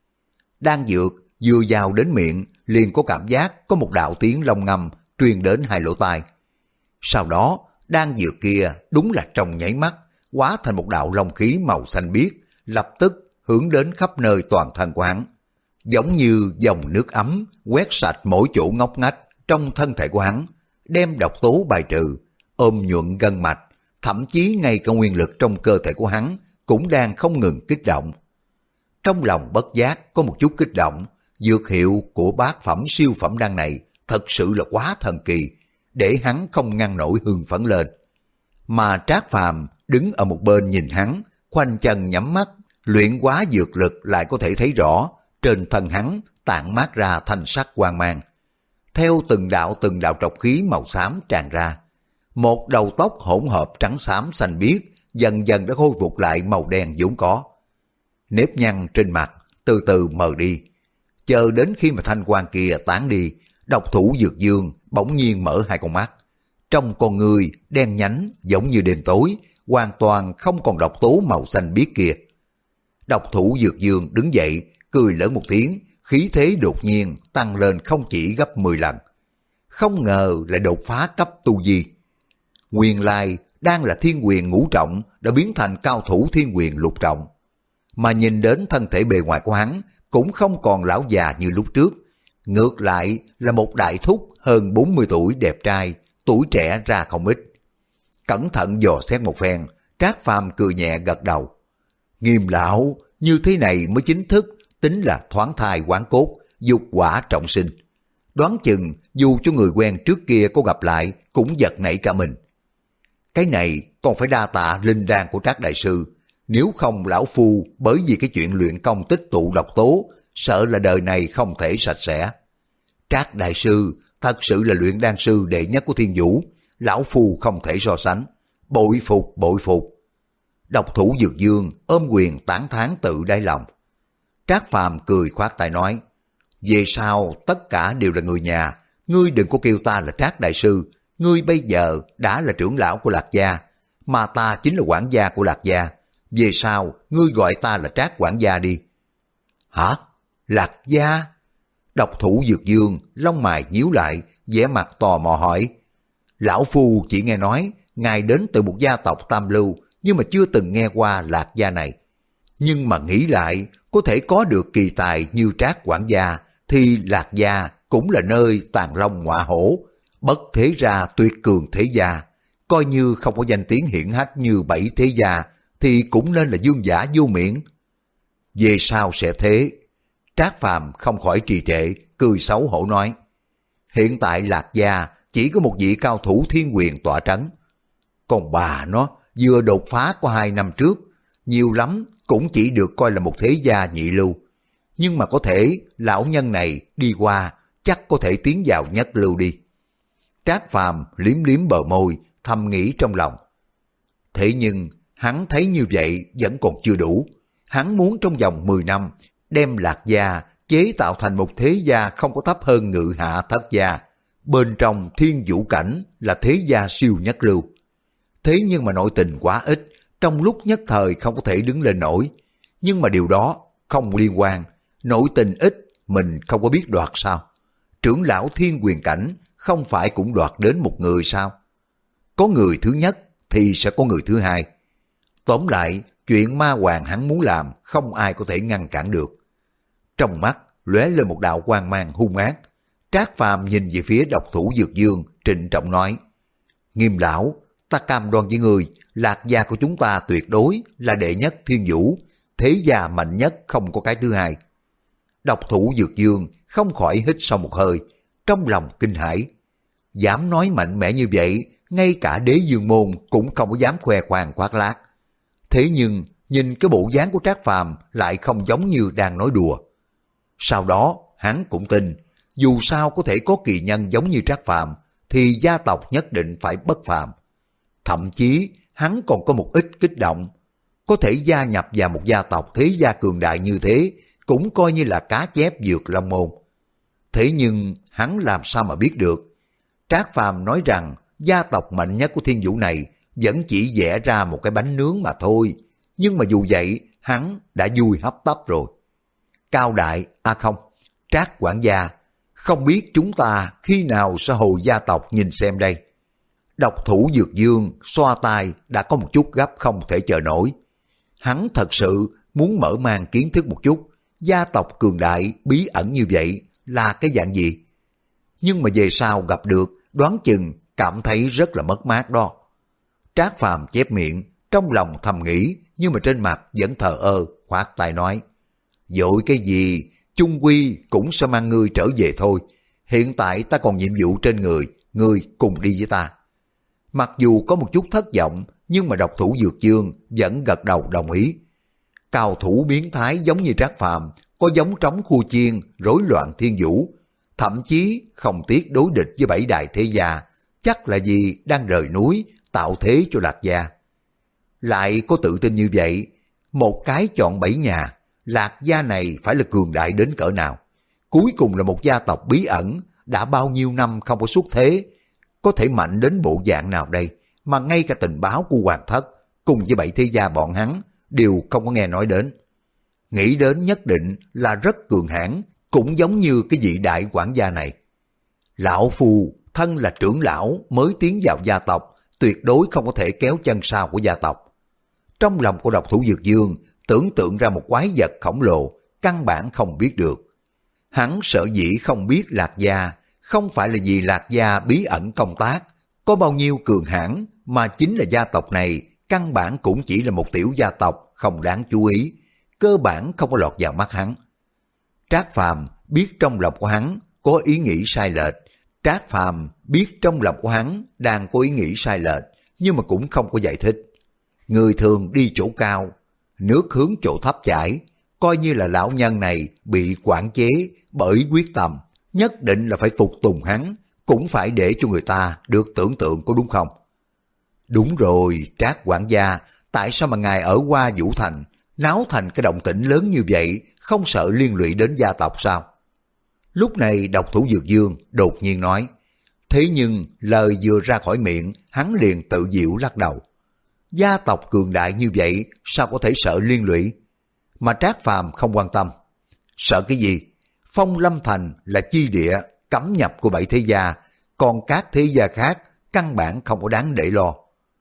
Đan dược vừa vào đến miệng, liền có cảm giác có một đạo tiếng long ngâm truyền đến hai lỗ tai. Sau đó, đan dược kia đúng là trong nháy mắt, hóa thành một đạo long khí màu xanh biếc, lập tức hướng đến khắp nơi toàn thân của hắn. Giống như dòng nước ấm, quét sạch mỗi chỗ ngóc ngách trong thân thể của hắn, đem độc tố bài trừ, ôm nhuận gân mạch, thậm chí ngay cả nguyên lực trong cơ thể của hắn cũng đang không ngừng kích động. Trong lòng bất giác có một chút kích động, dược hiệu của bát phẩm siêu phẩm đan này thật sự là quá thần kỳ, để hắn không ngăn nổi hưng phấn lên. Mà Trác Phàm đứng ở một bên nhìn hắn, khoanh chân nhắm mắt, luyện hóa dược lực lại có thể thấy rõ, trên thân hắn tản mát ra thanh sắc quang mang. Theo từng đạo từng đạo trọc khí màu xám tràn ra, một đầu tóc hỗn hợp trắng xám xanh biếc dần dần đã khôi phục lại màu đen vốn có. Nếp nhăn trên mặt từ từ mờ đi, chờ đến khi mà thanh quang kia tán đi, độc thủ Dược Dương bỗng nhiên mở hai con mắt. Trong con người đen nhánh giống như đêm tối, hoàn toàn không còn độc tố màu xanh biếc kia. Độc thủ Dược Dương đứng dậy, cười lớn một tiếng, khí thế đột nhiên tăng lên không chỉ gấp mười lần. Không ngờ lại đột phá cấp tu vi. Nguyên lai đang là thiên quyền ngũ trọng đã biến thành cao thủ thiên quyền lục trọng. Mà nhìn đến thân thể bề ngoài của hắn cũng không còn lão già như lúc trước. Ngược lại là một đại thúc hơn bốn mươi tuổi đẹp trai, tuổi trẻ ra không ít. Cẩn thận dò xét một phen, Trác Phàm cười nhẹ gật đầu. Nghiêm lão, như thế này mới chính thức tính là thoáng thai quán cốt, dục quả trọng sinh. Đoán chừng dù cho người quen trước kia có gặp lại cũng giật nảy cả mình. Cái này còn phải đa tạ linh đan của Trác đại sư, nếu không lão phu bởi vì cái chuyện luyện công tích tụ độc tố, sợ là đời này không thể sạch sẽ. Trác đại sư thật sự là luyện đan sư đệ nhất của Thiên Vũ, lão phu không thể so sánh, bội phục bội phục. Độc thủ Dược Dương ôm quyền tán thán tự đáy lòng. Trác Phàm cười khoát tay nói, về sau tất cả đều là người nhà, ngươi đừng có kêu ta là Trác đại sư, ngươi bây giờ đã là trưởng lão của Lạc gia, mà ta chính là quản gia của Lạc gia, về sau ngươi gọi ta là Trác quản gia đi. Hả? Lạc gia? Độc thủ Dược Dương lông mày nhíu lại, vẻ mặt tò mò hỏi, lão phu chỉ nghe nói ngài đến từ một gia tộc tam lưu, nhưng mà chưa từng nghe qua Lạc gia này. Nhưng mà nghĩ lại, có thể có được kỳ tài như Trác quản gia, thì Lạc gia cũng là nơi tàn long ngọa hổ, bất thế ra tuyệt cường thế gia. Coi như không có danh tiếng hiển hách như bảy thế gia, thì cũng nên là dương giả vô miệng. Về sau sẽ thế. Trác Phàm không khỏi trì trệ, cười xấu hổ nói, hiện tại Lạc gia chỉ có một vị cao thủ thiên quyền tọa trấn. Còn bà nó vừa đột phá qua hai năm trước, nhiều lắm cũng chỉ được coi là một thế gia nhị lưu. Nhưng mà có thể lão nhân này đi qua chắc có thể tiến vào nhất lưu đi. Trác Phàm liếm liếm bờ môi, thầm nghĩ trong lòng. Thế nhưng hắn thấy như vậy vẫn còn chưa đủ. Hắn muốn trong vòng mười năm đem Lạc gia chế tạo thành một thế gia không có thấp hơn Ngự Hạ Thất gia. Bên trong thiên vũ cảnh là thế gia siêu nhất lưu. Thế nhưng mà nội tình quá ít, trong lúc nhất thời không có thể đứng lên nổi. Nhưng mà điều đó không liên quan, nội tình ít mình không có biết đoạt sao? Trưởng lão thiên quyền cảnh không phải cũng đoạt đến một người sao? Có người thứ nhất thì sẽ có người thứ hai. Tóm lại, chuyện ma hoàng hắn muốn làm không ai có thể ngăn cản được. Trong mắt lóe lên một đạo quang mang hung ác. Trác Phàm nhìn về phía độc thủ Dược Dương, trịnh trọng nói, Nghiêm lão, ta cam đoan với người, Lạc gia của chúng ta tuyệt đối là đệ nhất thiên vũ, thế gia mạnh nhất không có cái thứ hai. Độc thủ Dược Dương không khỏi hít sâu một hơi, trong lòng kinh hãi. Dám nói mạnh mẽ như vậy, ngay cả đế dương môn cũng không có dám khoe khoang khoác lác. Thế nhưng nhìn cái bộ dáng của Trác Phàm lại không giống như đang nói đùa. Sau đó hắn cũng tin, dù sao có thể có kỳ nhân giống như Trác Phàm thì gia tộc nhất định phải bất phàm. Thậm chí hắn còn có một ít kích động, có thể gia nhập vào một gia tộc thế gia cường đại như thế cũng coi như là cá chép vượt long môn. Thế nhưng hắn làm sao mà biết được? Trác Phàm nói rằng gia tộc mạnh nhất của thiên vũ này vẫn chỉ vẽ ra một cái bánh nướng mà thôi. Nhưng mà dù vậy hắn đã vui hấp tấp rồi. Cao đại, à không, Trác quản gia, không biết chúng ta khi nào sẽ hồi gia tộc nhìn xem đây. Độc thủ Dược Dương xoa tai đã có một chút gấp không thể chờ nổi. Hắn thật sự muốn mở mang kiến thức một chút, gia tộc cường đại bí ẩn như vậy là cái dạng gì. Nhưng mà về sau gặp được, đoán chừng cảm thấy rất là mất mát đó. Trác Phàm chép miệng, trong lòng thầm nghĩ, nhưng mà trên mặt vẫn thờ ơ, khoát tay nói, dội cái gì, chung quy cũng sẽ mang ngươi trở về thôi. Hiện tại ta còn nhiệm vụ trên người, ngươi cùng đi với ta. Mặc dù có một chút thất vọng, nhưng mà độc thủ Dược Dương vẫn gật đầu đồng ý. Cao thủ biến thái giống như Trác Phàm, có giống trống khu chiên, rối loạn thiên vũ, thậm chí không tiếc đối địch với bảy đại thế gia, chắc là vì đang rời núi, tạo thế cho Lạc gia. Lại có tự tin như vậy, một cái chọn bảy nhà, Lạc gia này phải là cường đại đến cỡ nào? Cuối cùng là một gia tộc bí ẩn, đã bao nhiêu năm không có xuất thế, có thể mạnh đến bộ dạng nào đây, mà ngay cả tình báo của Hoàng Thất cùng với bảy thế gia bọn hắn đều không có nghe nói đến. Nghĩ đến nhất định là rất cường hãn, cũng giống như cái vị đại quản gia này. Lão phu thân là trưởng lão mới tiến vào gia tộc, tuyệt đối không có thể kéo chân sau của gia tộc. Trong lòng của độc thủ Dược Dương tưởng tượng ra một quái vật khổng lồ, căn bản không biết được. Hắn sợ dĩ không biết Lạc gia, không phải là vì Lạc gia bí ẩn công tác, có bao nhiêu cường hãn, mà chính là gia tộc này căn bản cũng chỉ là một tiểu gia tộc không đáng chú ý, cơ bản không có lọt vào mắt hắn. Trác Phàm biết trong lòng của hắn có ý nghĩ sai lệch, Trác Phàm biết trong lòng của hắn đang có ý nghĩ sai lệch, nhưng mà cũng không có giải thích. Người thường đi chỗ cao, nước hướng chỗ thấp chảy, coi như là lão nhân này bị quản chế bởi quyết tâm, nhất định là phải phục tùng hắn, cũng phải để cho người ta được tưởng tượng, có đúng không? Đúng rồi, Trác quản gia, tại sao mà ngài ở Hoa Vũ Thành, náo thành cái động tĩnh lớn như vậy, không sợ liên lụy đến gia tộc sao? Lúc này độc thủ Dược Dương đột nhiên nói, thế nhưng lời vừa ra khỏi miệng, hắn liền tự diệu lắc đầu. Gia tộc cường đại như vậy, sao có thể sợ liên lụy? Mà Trác Phàm không quan tâm. Sợ cái gì? Phong Lâm Thành là chi địa cấm nhập của bảy thế gia, còn các thế gia khác căn bản không có đáng để lo.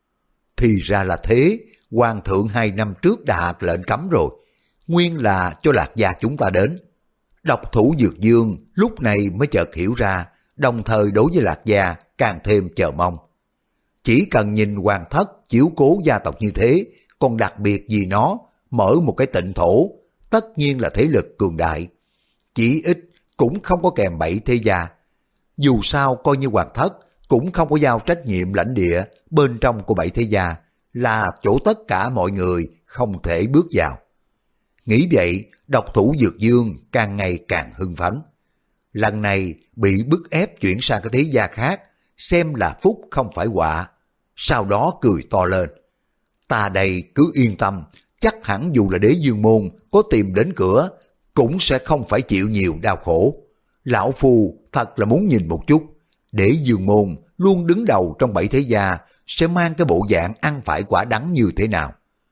Thì ra là thế, hoàng thượng hai năm trước đã hạ lệnh cấm rồi, nguyên là cho Lạc gia chúng ta đến. Độc thủ Dược Dương lúc này mới chợt hiểu ra, đồng thời đối với Lạc gia càng thêm chờ mong. Chỉ cần nhìn hoàng thất chiếu cố gia tộc như thế, còn đặc biệt gì nó, mở một cái tịnh thổ, tất nhiên là thế lực cường đại. Chỉ ít cũng không có kèm bảy thế gia. Dù sao coi như hoàng thất cũng không có giao trách nhiệm lãnh địa bên trong của bảy thế gia, là chỗ tất cả mọi người không thể bước vào. Nghĩ vậy, độc thủ Dược Dương càng ngày càng hưng phấn. Lần này bị bức ép chuyển sang cái thế gia khác, xem là phúc không phải họa. Sau đó cười to lên. Ta đây cứ yên tâm, chắc hẳn dù là Đế Dương môn có tìm đến cửa, cũng sẽ không phải chịu nhiều đau khổ. Lão Phu thật là muốn nhìn một chút, Đế Dương môn luôn đứng đầu trong bảy thế gia sẽ mang cái bộ dạng ăn phải quả đắng như thế nào.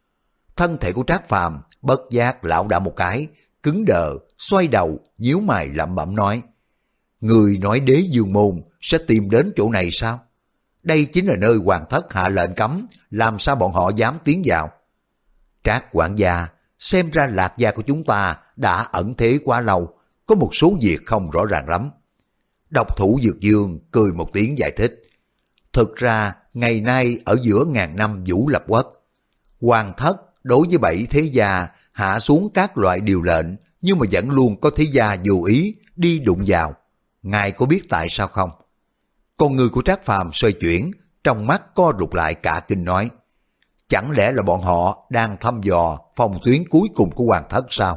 Thân thể của Trác Phàm bất giác lão đảo một cái, cứng đờ, xoay đầu, nhíu mày lẩm bẩm nói, người nói Đế Dương môn sẽ tìm đến chỗ này sao? Đây chính là nơi hoàng thất hạ lệnh cấm, làm sao bọn họ dám tiến vào? Trác quản gia, xem ra Lạc gia của chúng ta đã ẩn thế quá lâu, có một số việc không rõ ràng lắm. Độc thủ Dược Dương cười một tiếng giải thích. Thực ra, ngày nay ở giữa ngàn năm Vũ lập quốc, hoàng thất đối với bảy thế gia hạ xuống các loại điều lệnh, nhưng mà vẫn luôn có thế gia vô ý đi đụng vào. Ngài có biết tại sao không? Con người của Trác Phàm xoay chuyển, trong mắt co rụt lại cả kinh nói, chẳng lẽ là bọn họ đang thăm dò phòng tuyến cuối cùng của hoàng thất sao?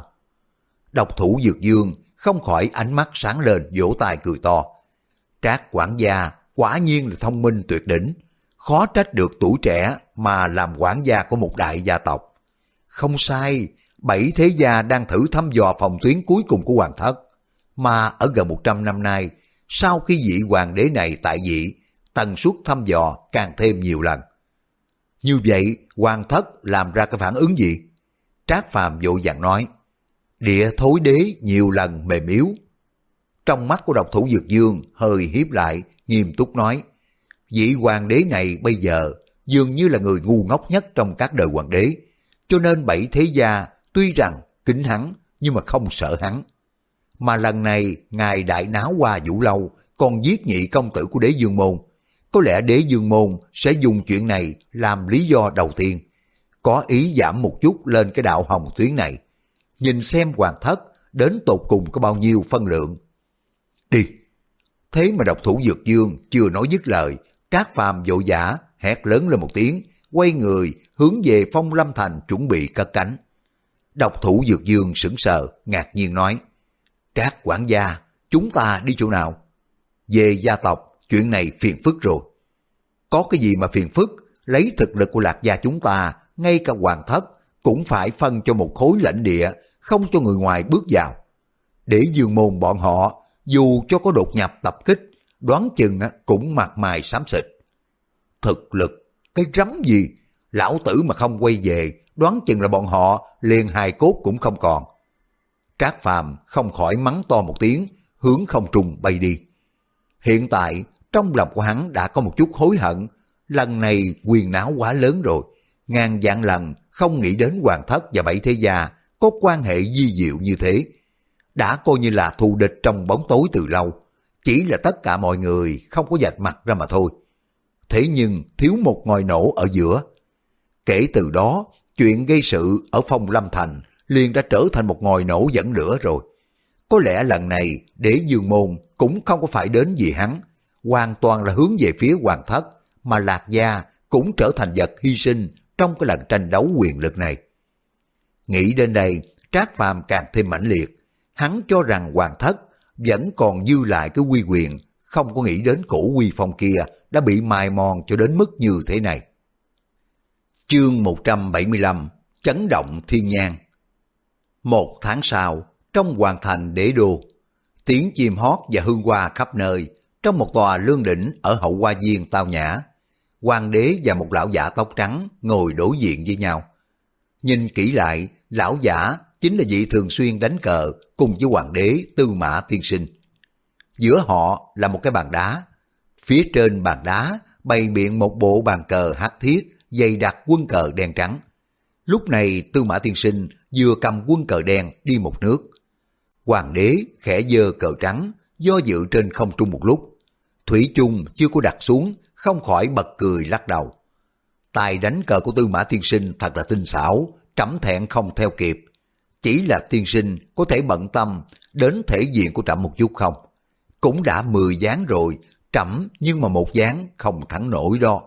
Độc thủ Dược Dương không khỏi ánh mắt sáng lên, vỗ tay cười to. Trác quản gia quả nhiên là thông minh tuyệt đỉnh, khó trách được tuổi trẻ mà làm quản gia của một đại gia tộc. Không sai, bảy thế gia đang thử thăm dò phòng tuyến cuối cùng của hoàng thất, mà ở gần một trăm năm nay, sau khi vị hoàng đế này tại vị, tần suất thăm dò càng thêm nhiều lần. Như vậy, hoàng thất làm ra cái phản ứng gì? Trác Phàm vội vàng nói, địa thối đế nhiều lần mềm yếu. Trong mắt của độc thủ Dược Dương hơi hiếp lại, nghiêm túc nói, vị hoàng đế này bây giờ dường như là người ngu ngốc nhất trong các đời hoàng đế, cho nên bảy thế gia tuy rằng kính hắn nhưng mà không sợ hắn. Mà lần này ngài đại náo Hoa Vũ lâu, còn giết nhị công tử của Đế Dương môn, có lẽ Đế Dương môn sẽ dùng chuyện này làm lý do đầu tiên, có ý giảm một chút lên cái đạo hồng tuyến này, nhìn xem hoàng thất đến tột cùng có bao nhiêu phân lượng. Đi! Thế mà độc thủ Dược Dương chưa nói dứt lời, Trác Phàm vội vã hét lớn lên một tiếng, quay người hướng về Phong Lâm Thành chuẩn bị cất cánh. Độc thủ Dược Dương sững sờ, ngạc nhiên nói, Trác quản gia, chúng ta đi chỗ nào? Về gia tộc, chuyện này phiền phức rồi. Có cái gì mà phiền phức, lấy thực lực của Lạc gia chúng ta, ngay cả hoàng thất cũng phải phân cho một khối lãnh địa, không cho người ngoài bước vào. Để Dương môn bọn họ, dù cho có đột nhập tập kích, đoán chừng cũng mặt mày xám xịt. Thực lực, cái rắm gì, lão tử mà không quay về, đoán chừng là bọn họ liền hài cốt cũng không còn. Trác Phàm không khỏi mắng to một tiếng, hướng không trung bay đi. Hiện tại, trong lòng của hắn đã có một chút hối hận, lần này quyền náo quá lớn rồi, ngàn vạn lần không nghĩ đến hoàng thất và bảy thế gia có quan hệ di diệu như thế. Đã coi như là thù địch trong bóng tối từ lâu, chỉ là tất cả mọi người không có vạch mặt ra mà thôi. Thế nhưng thiếu một ngòi nổ ở giữa. Kể từ đó, chuyện gây sự ở Phong Lâm Thành liền đã trở thành một ngòi nổ dẫn lửa rồi. Có lẽ lần này Đế Dương môn cũng không có phải đến vì hắn, hoàn toàn là hướng về phía hoàng thất, mà Lạc gia cũng trở thành vật hy sinh trong cái lần tranh đấu quyền lực này. Nghĩ đến đây, Trác Phàm càng thêm mãnh liệt. Hắn cho rằng hoàng thất vẫn còn dư lại cái uy quyền, không có nghĩ đến cổ uy phong kia đã bị mài mòn cho đến mức như thế này. Chương một trăm bảy mươi lăm, chấn động thiên nhang. Một tháng sau, trong hoàng thành đế đô, tiếng chim hót và hương hoa khắp nơi, trong một tòa lương đỉnh ở hậu hoa viên tao nhã, hoàng đế và một lão giả tóc trắng ngồi đối diện với nhau. Nhìn kỹ lại, lão giả chính là vị thường xuyên đánh cờ cùng với hoàng đế Tư Mã Tiên Sinh. Giữa họ là một cái bàn đá, phía trên bàn đá bày biện một bộ bàn cờ hắc thiết dày đặc quân cờ đen trắng. Lúc này Tư Mã Tiên Sinh vừa cầm quân cờ đen đi một nước. Hoàng đế khẽ giơ cờ trắng, do dự trên không trung một lúc. Thủy chung chưa có đặt xuống, không khỏi bật cười lắc đầu. Tài đánh cờ của Tư Mã Tiên Sinh thật là tinh xảo, trẫm thẹn không theo kịp. Chỉ là tiên sinh có thể bận tâm đến thể diện của trẫm một chút không? Cũng đã mười ván rồi, trẫm nhưng mà một ván không thắng nổi đó.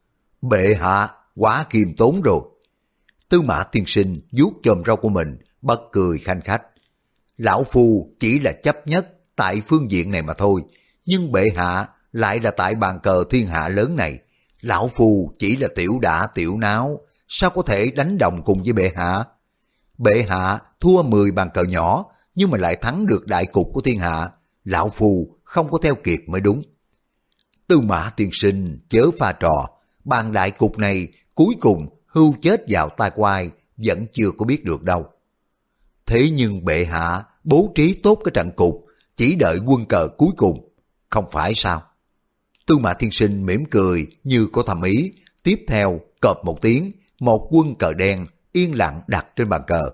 Bệ hạ quá kiềm tốn rồi. Tư Mã Tiên Sinh vuốt chòm râu của mình, bật cười khanh khách. Lão phu chỉ là chấp nhất tại phương diện này mà thôi, nhưng bệ hạ lại là tại bàn cờ thiên hạ lớn này. Lão phu chỉ là tiểu đả tiểu náo, sao có thể đánh đồng cùng với bệ hạ? Bệ hạ thua mười bàn cờ nhỏ, nhưng mà lại thắng được đại cục của thiên hạ. Lão phu không có theo kịp mới đúng. Tư Mã Tiên Sinh chớ pha trò, bàn đại cục này cuối cùng hưu chết vào tai quai vẫn chưa có biết được đâu. Thế nhưng bệ hạ bố trí tốt cái trận cục, chỉ đợi quân cờ cuối cùng, không phải sao? Tư Mã Tiên Sinh mỉm cười như có thầm ý, tiếp theo cộp một tiếng, một quân cờ đen yên lặng đặt trên bàn cờ.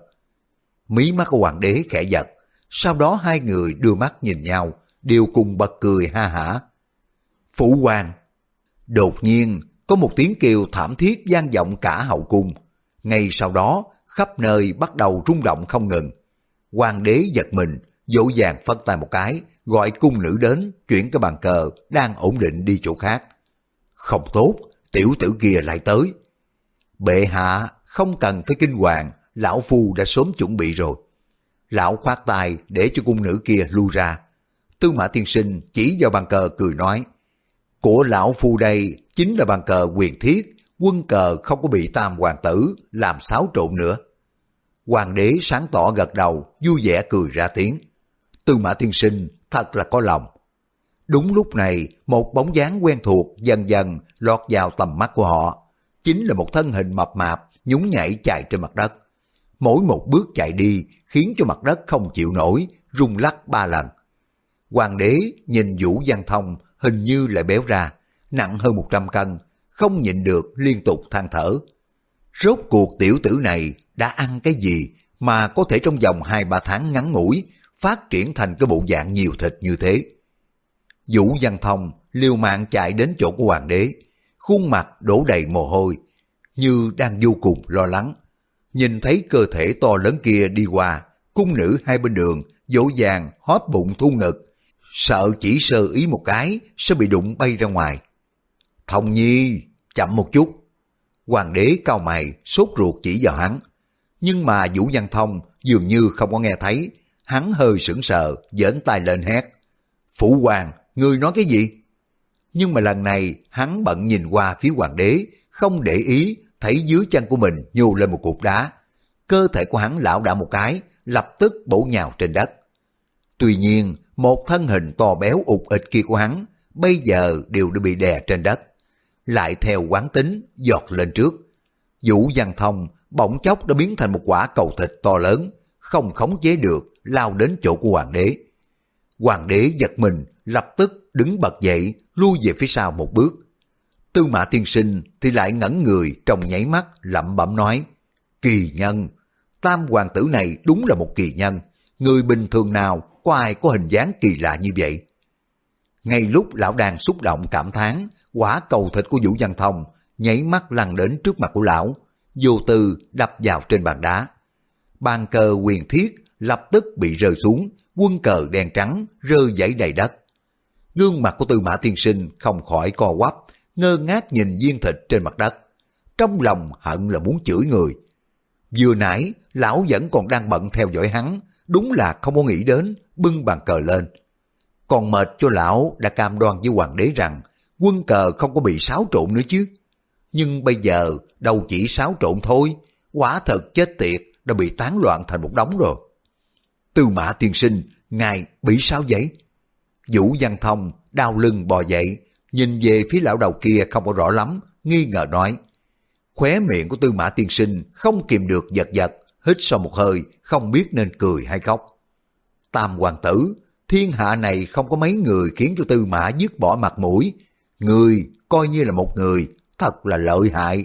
Mí mắt của hoàng đế khẽ giật, sau đó hai người đưa mắt nhìn nhau, đều cùng bật cười ha hả. Phụ hoàng! Đột nhiên có một tiếng kêu thảm thiết vang vọng cả hậu cung. Ngay sau đó khắp nơi bắt đầu rung động không ngừng. Hoàng đế giật mình, vội vàng phất tay một cái, gọi cung nữ đến, chuyển cái bàn cờ đang ổn định đi chỗ khác. Không tốt, tiểu tử kia lại tới. Bệ hạ không cần phải kinh hoàng, lão phu đã sớm chuẩn bị rồi. Lão khoát tay để cho cung nữ kia lui ra. Tư Mã Tiên Sinh chỉ vào bàn cờ cười nói, của lão phu đây chính là bàn cờ quyền thiết, quân cờ không có bị tam hoàng tử làm xáo trộn nữa. Hoàng đế sáng tỏ gật đầu, vui vẻ cười ra tiếng. Tư Mã Tiên Sinh thật là có lòng. Đúng lúc này, một bóng dáng quen thuộc dần dần lọt vào tầm mắt của họ. Chính là một thân hình mập mạp, nhún nhảy chạy trên mặt đất. Mỗi một bước chạy đi khiến cho mặt đất không chịu nổi, rung lắc ba lần. Hoàng đế nhìn Vũ Văn Thông hình như lại béo ra, nặng hơn một trăm cân, không nhịn được liên tục than thở. Rốt cuộc tiểu tử này đã ăn cái gì mà có thể trong vòng hai ba tháng ngắn ngủi phát triển thành cái bộ dạng nhiều thịt như thế? Vũ Văn Thông liều mạng chạy đến chỗ của hoàng đế, khuôn mặt đổ đầy mồ hôi, như đang vô cùng lo lắng. Nhìn thấy cơ thể to lớn kia đi qua, cung nữ hai bên đường dỗ dàng hóp bụng thu ngực, sợ chỉ sơ ý một cái sẽ bị đụng bay ra ngoài. Thông Nhi, chậm một chút. Hoàng đế cau mày, sốt ruột chỉ vào hắn. Nhưng mà Vũ Văn Thông dường như không có nghe thấy, hắn hơi sững sờ, giỡn tay lên hét. Phụ hoàng, ngươi nói cái gì? Nhưng mà lần này hắn bận nhìn qua phía hoàng đế, không để ý thấy dưới chân của mình nhô lên một cục đá. Cơ thể của hắn lảo đảo một cái, lập tức bổ nhào trên đất. Tuy nhiên, một thân hình to béo ụt ịch kia của hắn bây giờ đều đã bị đè trên đất. Lại theo quán tính giọt lên trước. Vũ Văn Thông bỗng chốc đã biến thành một quả cầu thịt to lớn, không khống chế được, lao đến chỗ của hoàng đế. Hoàng đế giật mình, lập tức đứng bật dậy, lui về phía sau một bước. Tư Mã Tiên Sinh thì lại ngẩn người trong nháy mắt, lẩm bẩm nói, kỳ nhân, tam hoàng tử này đúng là một kỳ nhân, người bình thường nào có ai có hình dáng kỳ lạ như vậy? Ngay lúc lão đang xúc động cảm thán, quả cầu thịt của Vũ Văn Thông nháy mắt lăn đến trước mặt của lão, vô tư đập vào trên bàn đá. Bàn cờ quyền thiết lập tức bị rơi xuống, quân cờ đen trắng rơi vẩy đầy đất. Gương mặt của Tư Mã Tiên Sinh không khỏi co quắp, ngơ ngác nhìn viên thịt trên mặt đất. Trong lòng hận là muốn chửi người. Vừa nãy lão vẫn còn đang bận theo dõi hắn, đúng là không có nghĩ đến bưng bàn cờ lên. còn mệt cho lão đã cam đoan với hoàng đế rằng quân cờ không có bị xáo trộn nữa chứ. Nhưng bây giờ đâu chỉ xáo trộn thôi, quả thật chết tiệt đã bị tán loạn thành một đống rồi. Tư Mã tiên sinh, ngài bị sao vậy? Vũ Văn Thông đau lưng bò dậy, nhìn về phía lão đầu kia không có rõ lắm, nghi ngờ nói. Khóe miệng của Tư Mã tiên sinh không kìm được giật giật, hít sau một hơi, không biết nên cười hay khóc. Tam hoàng tử, thiên hạ này không có mấy người khiến cho Tư Mã dứt bỏ mặt mũi. Người coi như là một người, thật là lợi hại.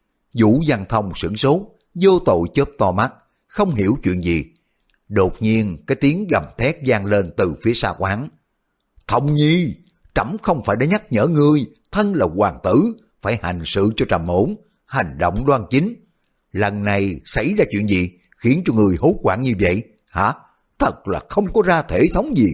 Vũ Văn Thông sửng sốt, vô tội chớp to mắt, không hiểu chuyện gì. Đột nhiên cái tiếng gầm thét vang lên từ phía xa quán. Thông Nhi, trẫm không phải đã nhắc nhở ngươi, thân là hoàng tử, phải hành sự cho trầm ổn, hành động đoan chính. Lần này xảy ra chuyện gì khiến cho người hốt hoảng như vậy, hả? Thật là không có ra thể thống gì.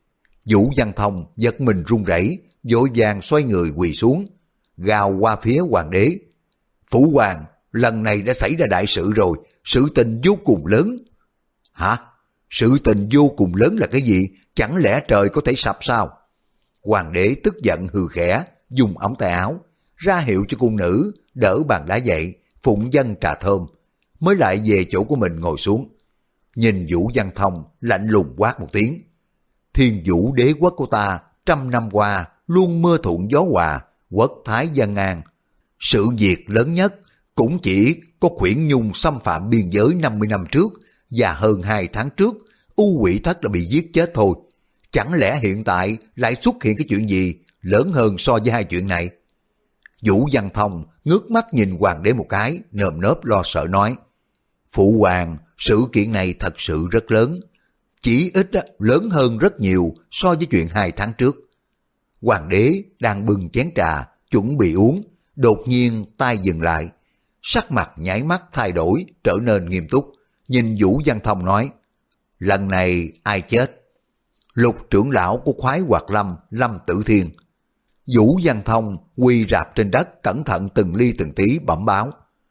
Vũ Văn Thông giật mình run rẩy, vội vàng xoay người quỳ xuống, gào qua phía hoàng đế. Phụ hoàng, lần này đã xảy ra đại sự rồi, sự tình vô cùng lớn. Hả? Sự tình vô cùng lớn là cái gì? Chẳng lẽ trời có thể sập sao? Hoàng đế tức giận hừ khẽ, dùng ống tay áo, ra hiệu cho cung nữ, đỡ bàn đá dậy, phụng dân trà thơm, mới lại về chỗ của mình ngồi xuống. Nhìn Vũ Văn Thông lạnh lùng quát một tiếng. Thiên Vũ đế quốc của ta trăm năm qua luôn mưa thuận gió hòa, quốc thái dân an. Sự việc lớn nhất cũng chỉ có Khuyển Nhung xâm phạm biên giới năm mươi năm trước và hơn hai tháng trước U Quỷ Thất đã bị giết chết thôi. Chẳng lẽ hiện tại lại xuất hiện cái chuyện gì lớn hơn so với hai chuyện này? Vũ Văn Thông ngước mắt nhìn hoàng đế một cái, nơm nớp lo sợ nói. Phụ hoàng, sự kiện này thật sự rất lớn. Chỉ ít lớn hơn rất nhiều so với chuyện hai tháng trước. Hoàng đế đang bưng chén trà, chuẩn bị uống, đột nhiên tay dừng lại. Sắc mặt nháy mắt thay đổi, trở nên nghiêm túc. Nhìn Vũ Văn Thông nói, lần này ai chết? Lục trưởng lão của Khoái Hoạt Lâm, Lâm Tử Thiên. Vũ Văn Thông quỳ rạp trên đất, cẩn thận từng ly từng tí bẩm báo.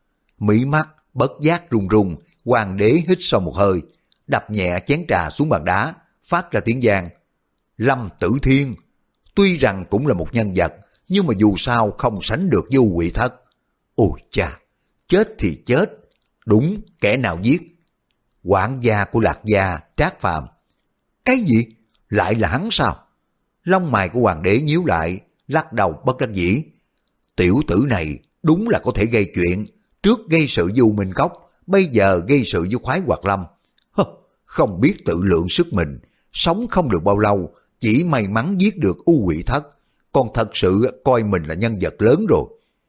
Mí mắt bất giác run run, hoàng đế hít sâu một hơi, đập nhẹ chén trà xuống bàn đá, phát ra tiếng vang. Lâm Tử Thiên, tuy rằng cũng là một nhân vật, nhưng mà dù sao không sánh được vô Quỷ Thất. Ôi cha, chết thì chết, đúng kẻ nào giết? Quản gia của Lạc Gia Trác Phàm. Cái gì? Lại là hắn sao? Lông mày của hoàng đế nhíu lại, lắc đầu bất đắc dĩ. Tiểu tử này đúng là có thể gây chuyện, trước gây sự với U Minh Cốc, bây giờ gây sự với Khoái Hoạt Lâm. Hơ, không biết tự lượng sức mình, sống không được bao lâu, chỉ may mắn giết được U Quỷ Thất, còn thật sự coi mình là nhân vật lớn rồi.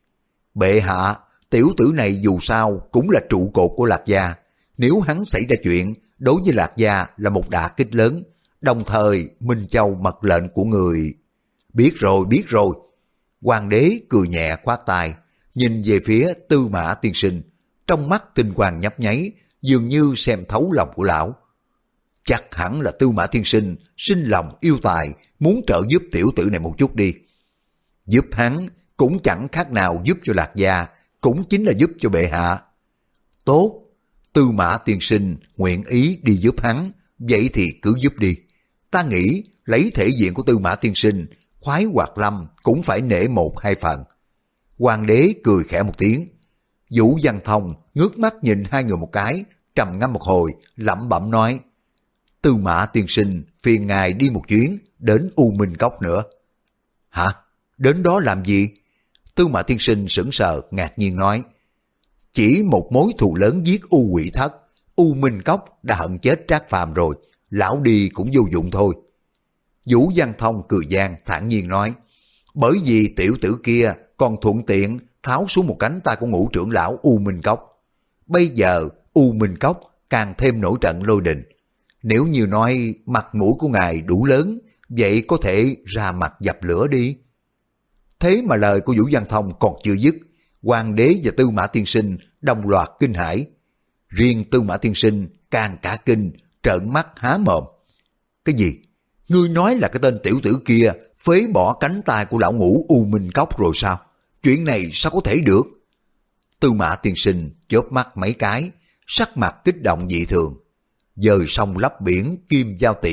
Bệ hạ, tiểu tử này dù sao cũng là trụ cột của Lạc Gia, nếu hắn xảy ra chuyện, đối với Lạc Gia là một đả kích lớn, đồng thời Minh Châu mật lệnh của người. Biết rồi, biết rồi. Hoàng đế cười nhẹ khoát tay, nhìn về phía Tư Mã tiên sinh, trong mắt tinh quang nhấp nháy, dường như xem thấu lòng của lão. Chắc hẳn là Tư Mã tiên sinh sinh lòng yêu tài, muốn trợ giúp tiểu tử này một chút đi. Giúp hắn cũng chẳng khác nào giúp cho Lạc Gia, cũng chính là giúp cho bệ hạ. Tốt, Tư Mã tiên sinh nguyện ý đi giúp hắn, vậy thì cứ giúp đi. Ta nghĩ lấy thể diện của Tư Mã tiên sinh, Khoái Hoạt Lâm cũng phải nể một hai phần. Hoàng đế cười khẽ một tiếng. Vũ Văn Thông ngước mắt nhìn hai người một cái, trầm ngâm một hồi, lẩm bẩm nói. Tư Mã tiên sinh phiền ngài đi một chuyến đến U Minh Cốc nữa. Hả? Đến đó làm gì? Tư Mã tiên sinh sững sờ ngạc nhiên nói. Chỉ một mối thù lớn giết U Quỷ Thất, U Minh Cốc đã hận chết Trác Phàm rồi, lão đi cũng vô dụng thôi. Vũ Văn Thông cười gian thản nhiên nói. Bởi vì tiểu tử kia còn thuận tiện tháo xuống một cánh tay của ngũ trưởng lão U Minh Cốc. Bây giờ U Minh Cốc càng thêm nổi trận lôi đình. Nếu như nói mặt mũi của ngài đủ lớn, vậy có thể ra mặt dập lửa đi. Thế mà lời của Vũ Văn Thông còn chưa dứt, hoàng đế và Tư Mã tiên sinh đồng loạt kinh hãi. Riêng Tư Mã tiên sinh càng cả kinh, trợn mắt há mồm. Cái gì? Ngươi nói là cái tên tiểu tử kia phế bỏ cánh tay của lão ngũ U Minh Cốc rồi sao? Chuyện này sao có thể được? Tư Mã tiên sinh chớp mắt mấy cái, sắc mặt kích động dị thường. Dời sông lấp biển kim giao tiễn,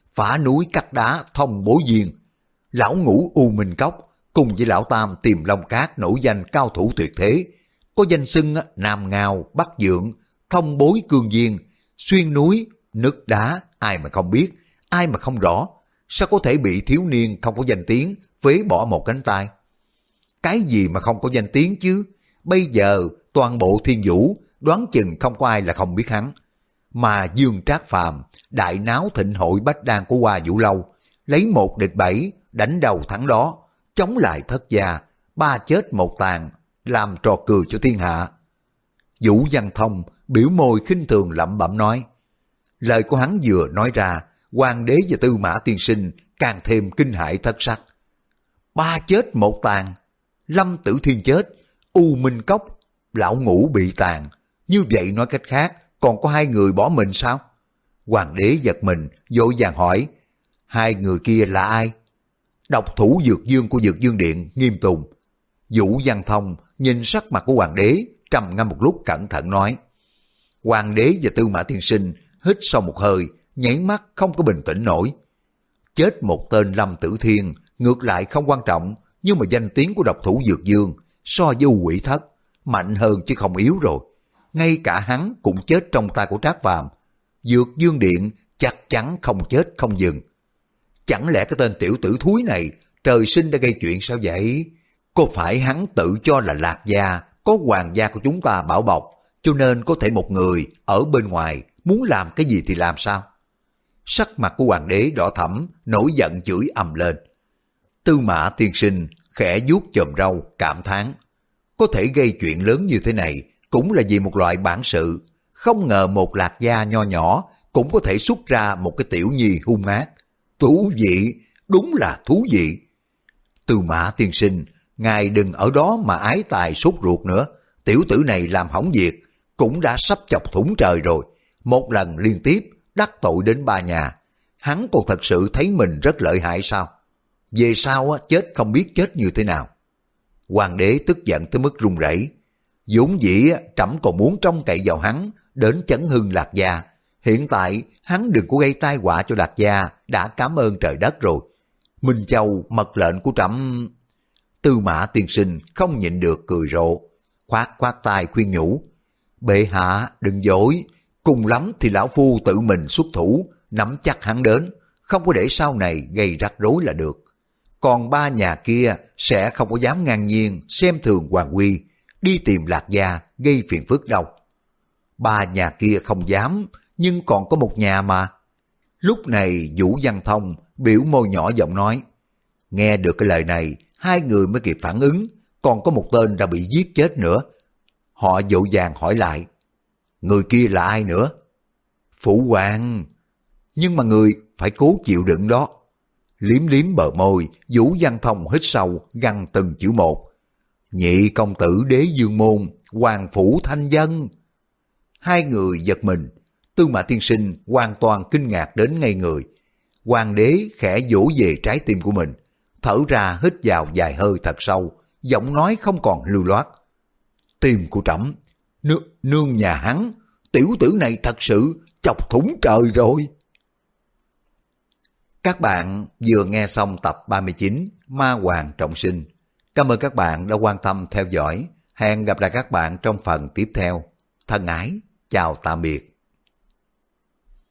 phá núi cắt đá thông bối viên. Lão Ngũ U Minh Cốc cùng với lão Tam Tiềm Long Cát nổi danh cao thủ tuyệt thế, có danh xưng Nam Ngao, Bắc Dượng, thông bối cương viên, xuyên núi, nứt đá, ai mà không biết, ai mà không rõ, sao có thể bị thiếu niên không có danh tiếng phế bỏ một cánh tay? Cái gì mà không có danh tiếng chứ? Bây giờ toàn bộ thiên vũ đoán chừng không có ai là không biết hắn. Mà Dương Trác Phàm đại náo thịnh hội bách đan của Hoa Vũ Lâu, lấy một địch bảy, đánh đầu thắng đó, chống lại Thất Gia, ba chết một tàn, làm trò cười cho thiên hạ. Vũ Văn Thông biểu môi khinh thường lẩm bẩm nói. Lời của hắn vừa nói ra, Hoàng đế và Tư Mã Tiên Sinh càng thêm kinh hãi thất sắc. Ba chết một tàn, Lâm Tử Thiên chết, U Minh Cốc, lão Ngũ bị tàn, như vậy nói cách khác, còn có hai người bỏ mình sao? Hoàng đế giật mình, vội vàng hỏi, hai người kia là ai? Độc thủ Dược Dương của Dược Dương Điện, Nghiêm Tùng. Vũ Văn Thông nhìn sắc mặt của hoàng đế, trầm ngâm một lúc cẩn thận nói. Hoàng đế và Tư Mã Tiên Sinh hít sâu một hơi, nháy mắt không có bình tĩnh nổi. Chết một tên Lâm Tử Thiên, ngược lại không quan trọng, nhưng mà danh tiếng của độc thủ Dược Dương so với U Quỷ Thất, mạnh hơn chứ không yếu rồi. Ngay cả hắn cũng chết trong tay của Trác Phàm, Dược Dương Điện chắc chắn không chết không dừng. Chẳng lẽ cái tên tiểu tử thúi này trời sinh đã gây chuyện sao vậy? Có phải hắn tự cho là Lạc Gia có hoàng gia của chúng ta bảo bọc, cho nên có thể một người ở bên ngoài muốn làm cái gì thì làm sao? Sắc mặt của hoàng đế đỏ thẫm, nổi giận chửi ầm lên. Tư Mã Tiên Sinh khẽ vuốt chòm râu cảm thán, có thể gây chuyện lớn như thế này cũng là vì một loại bản sự, không ngờ một Lạc Gia nho nhỏ cũng có thể xuất ra một cái tiểu nhi hung ác. Thú vị, đúng là thú vị. Tư Mã Tiên Sinh, ngài đừng ở đó mà ái tài sốt ruột nữa, tiểu tử này làm hỏng việc, cũng đã sắp chọc thủng trời rồi, một lần liên tiếp đắc tội đến ba nhà, hắn còn thật sự thấy mình rất lợi hại sao? Về sau chết không biết chết như thế nào. Hoàng đế tức giận tới mức run rẩy. Vốn dĩ trẫm còn muốn trông cậy vào hắn đến chấn hưng Lạc Gia, hiện tại hắn đừng có gây tai họa cho Lạc Gia, đã cảm ơn trời đất rồi. Minh Châu mật lệnh của trẫm. Tư Mã Tiên Sinh không nhịn được cười rộ, khoát khoát tay khuyên nhủ. Bệ hạ đừng dối, cùng lắm thì lão phu tự mình xuất thủ, nắm chắc hắn đến, không có để sau này gây rắc rối là được. Còn ba nhà kia sẽ không có dám ngang nhiên xem thường Hoàng Huy, đi tìm Lạc Gia gây phiền phức đâu. Ba nhà kia không dám, nhưng còn có một nhà mà. Lúc này Vũ Văn Thông biểu môi nhỏ giọng nói. Nghe được cái lời này, hai người mới kịp phản ứng, còn có một tên đã bị giết chết nữa. Họ vội vàng hỏi lại. Người kia là ai nữa? Phụ hoàng. Nhưng mà người phải cố chịu đựng đó. Liếm liếm bờ môi, Vũ Văn Thông hít sâu, gằn từng chữ một. Nhị công tử Đế Dương Môn, Hoàng Phủ Thanh Dân. Hai người giật mình, Tư Mã Tiên Sinh hoàn toàn kinh ngạc đến ngây người. Hoàng đế khẽ vỗ về trái tim của mình, thở ra hít vào vài hơi thật sâu, giọng nói không còn lưu loát. Tim của trẫm, nương, nương nhà hắn, tiểu tử này thật sự chọc thủng trời rồi. Các bạn vừa nghe xong tập ba mươi chín Ma Hoàng Trọng Sinh. Cảm ơn các bạn đã quan tâm theo dõi. Hẹn gặp lại các bạn trong phần tiếp theo. Thân ái, chào tạm biệt.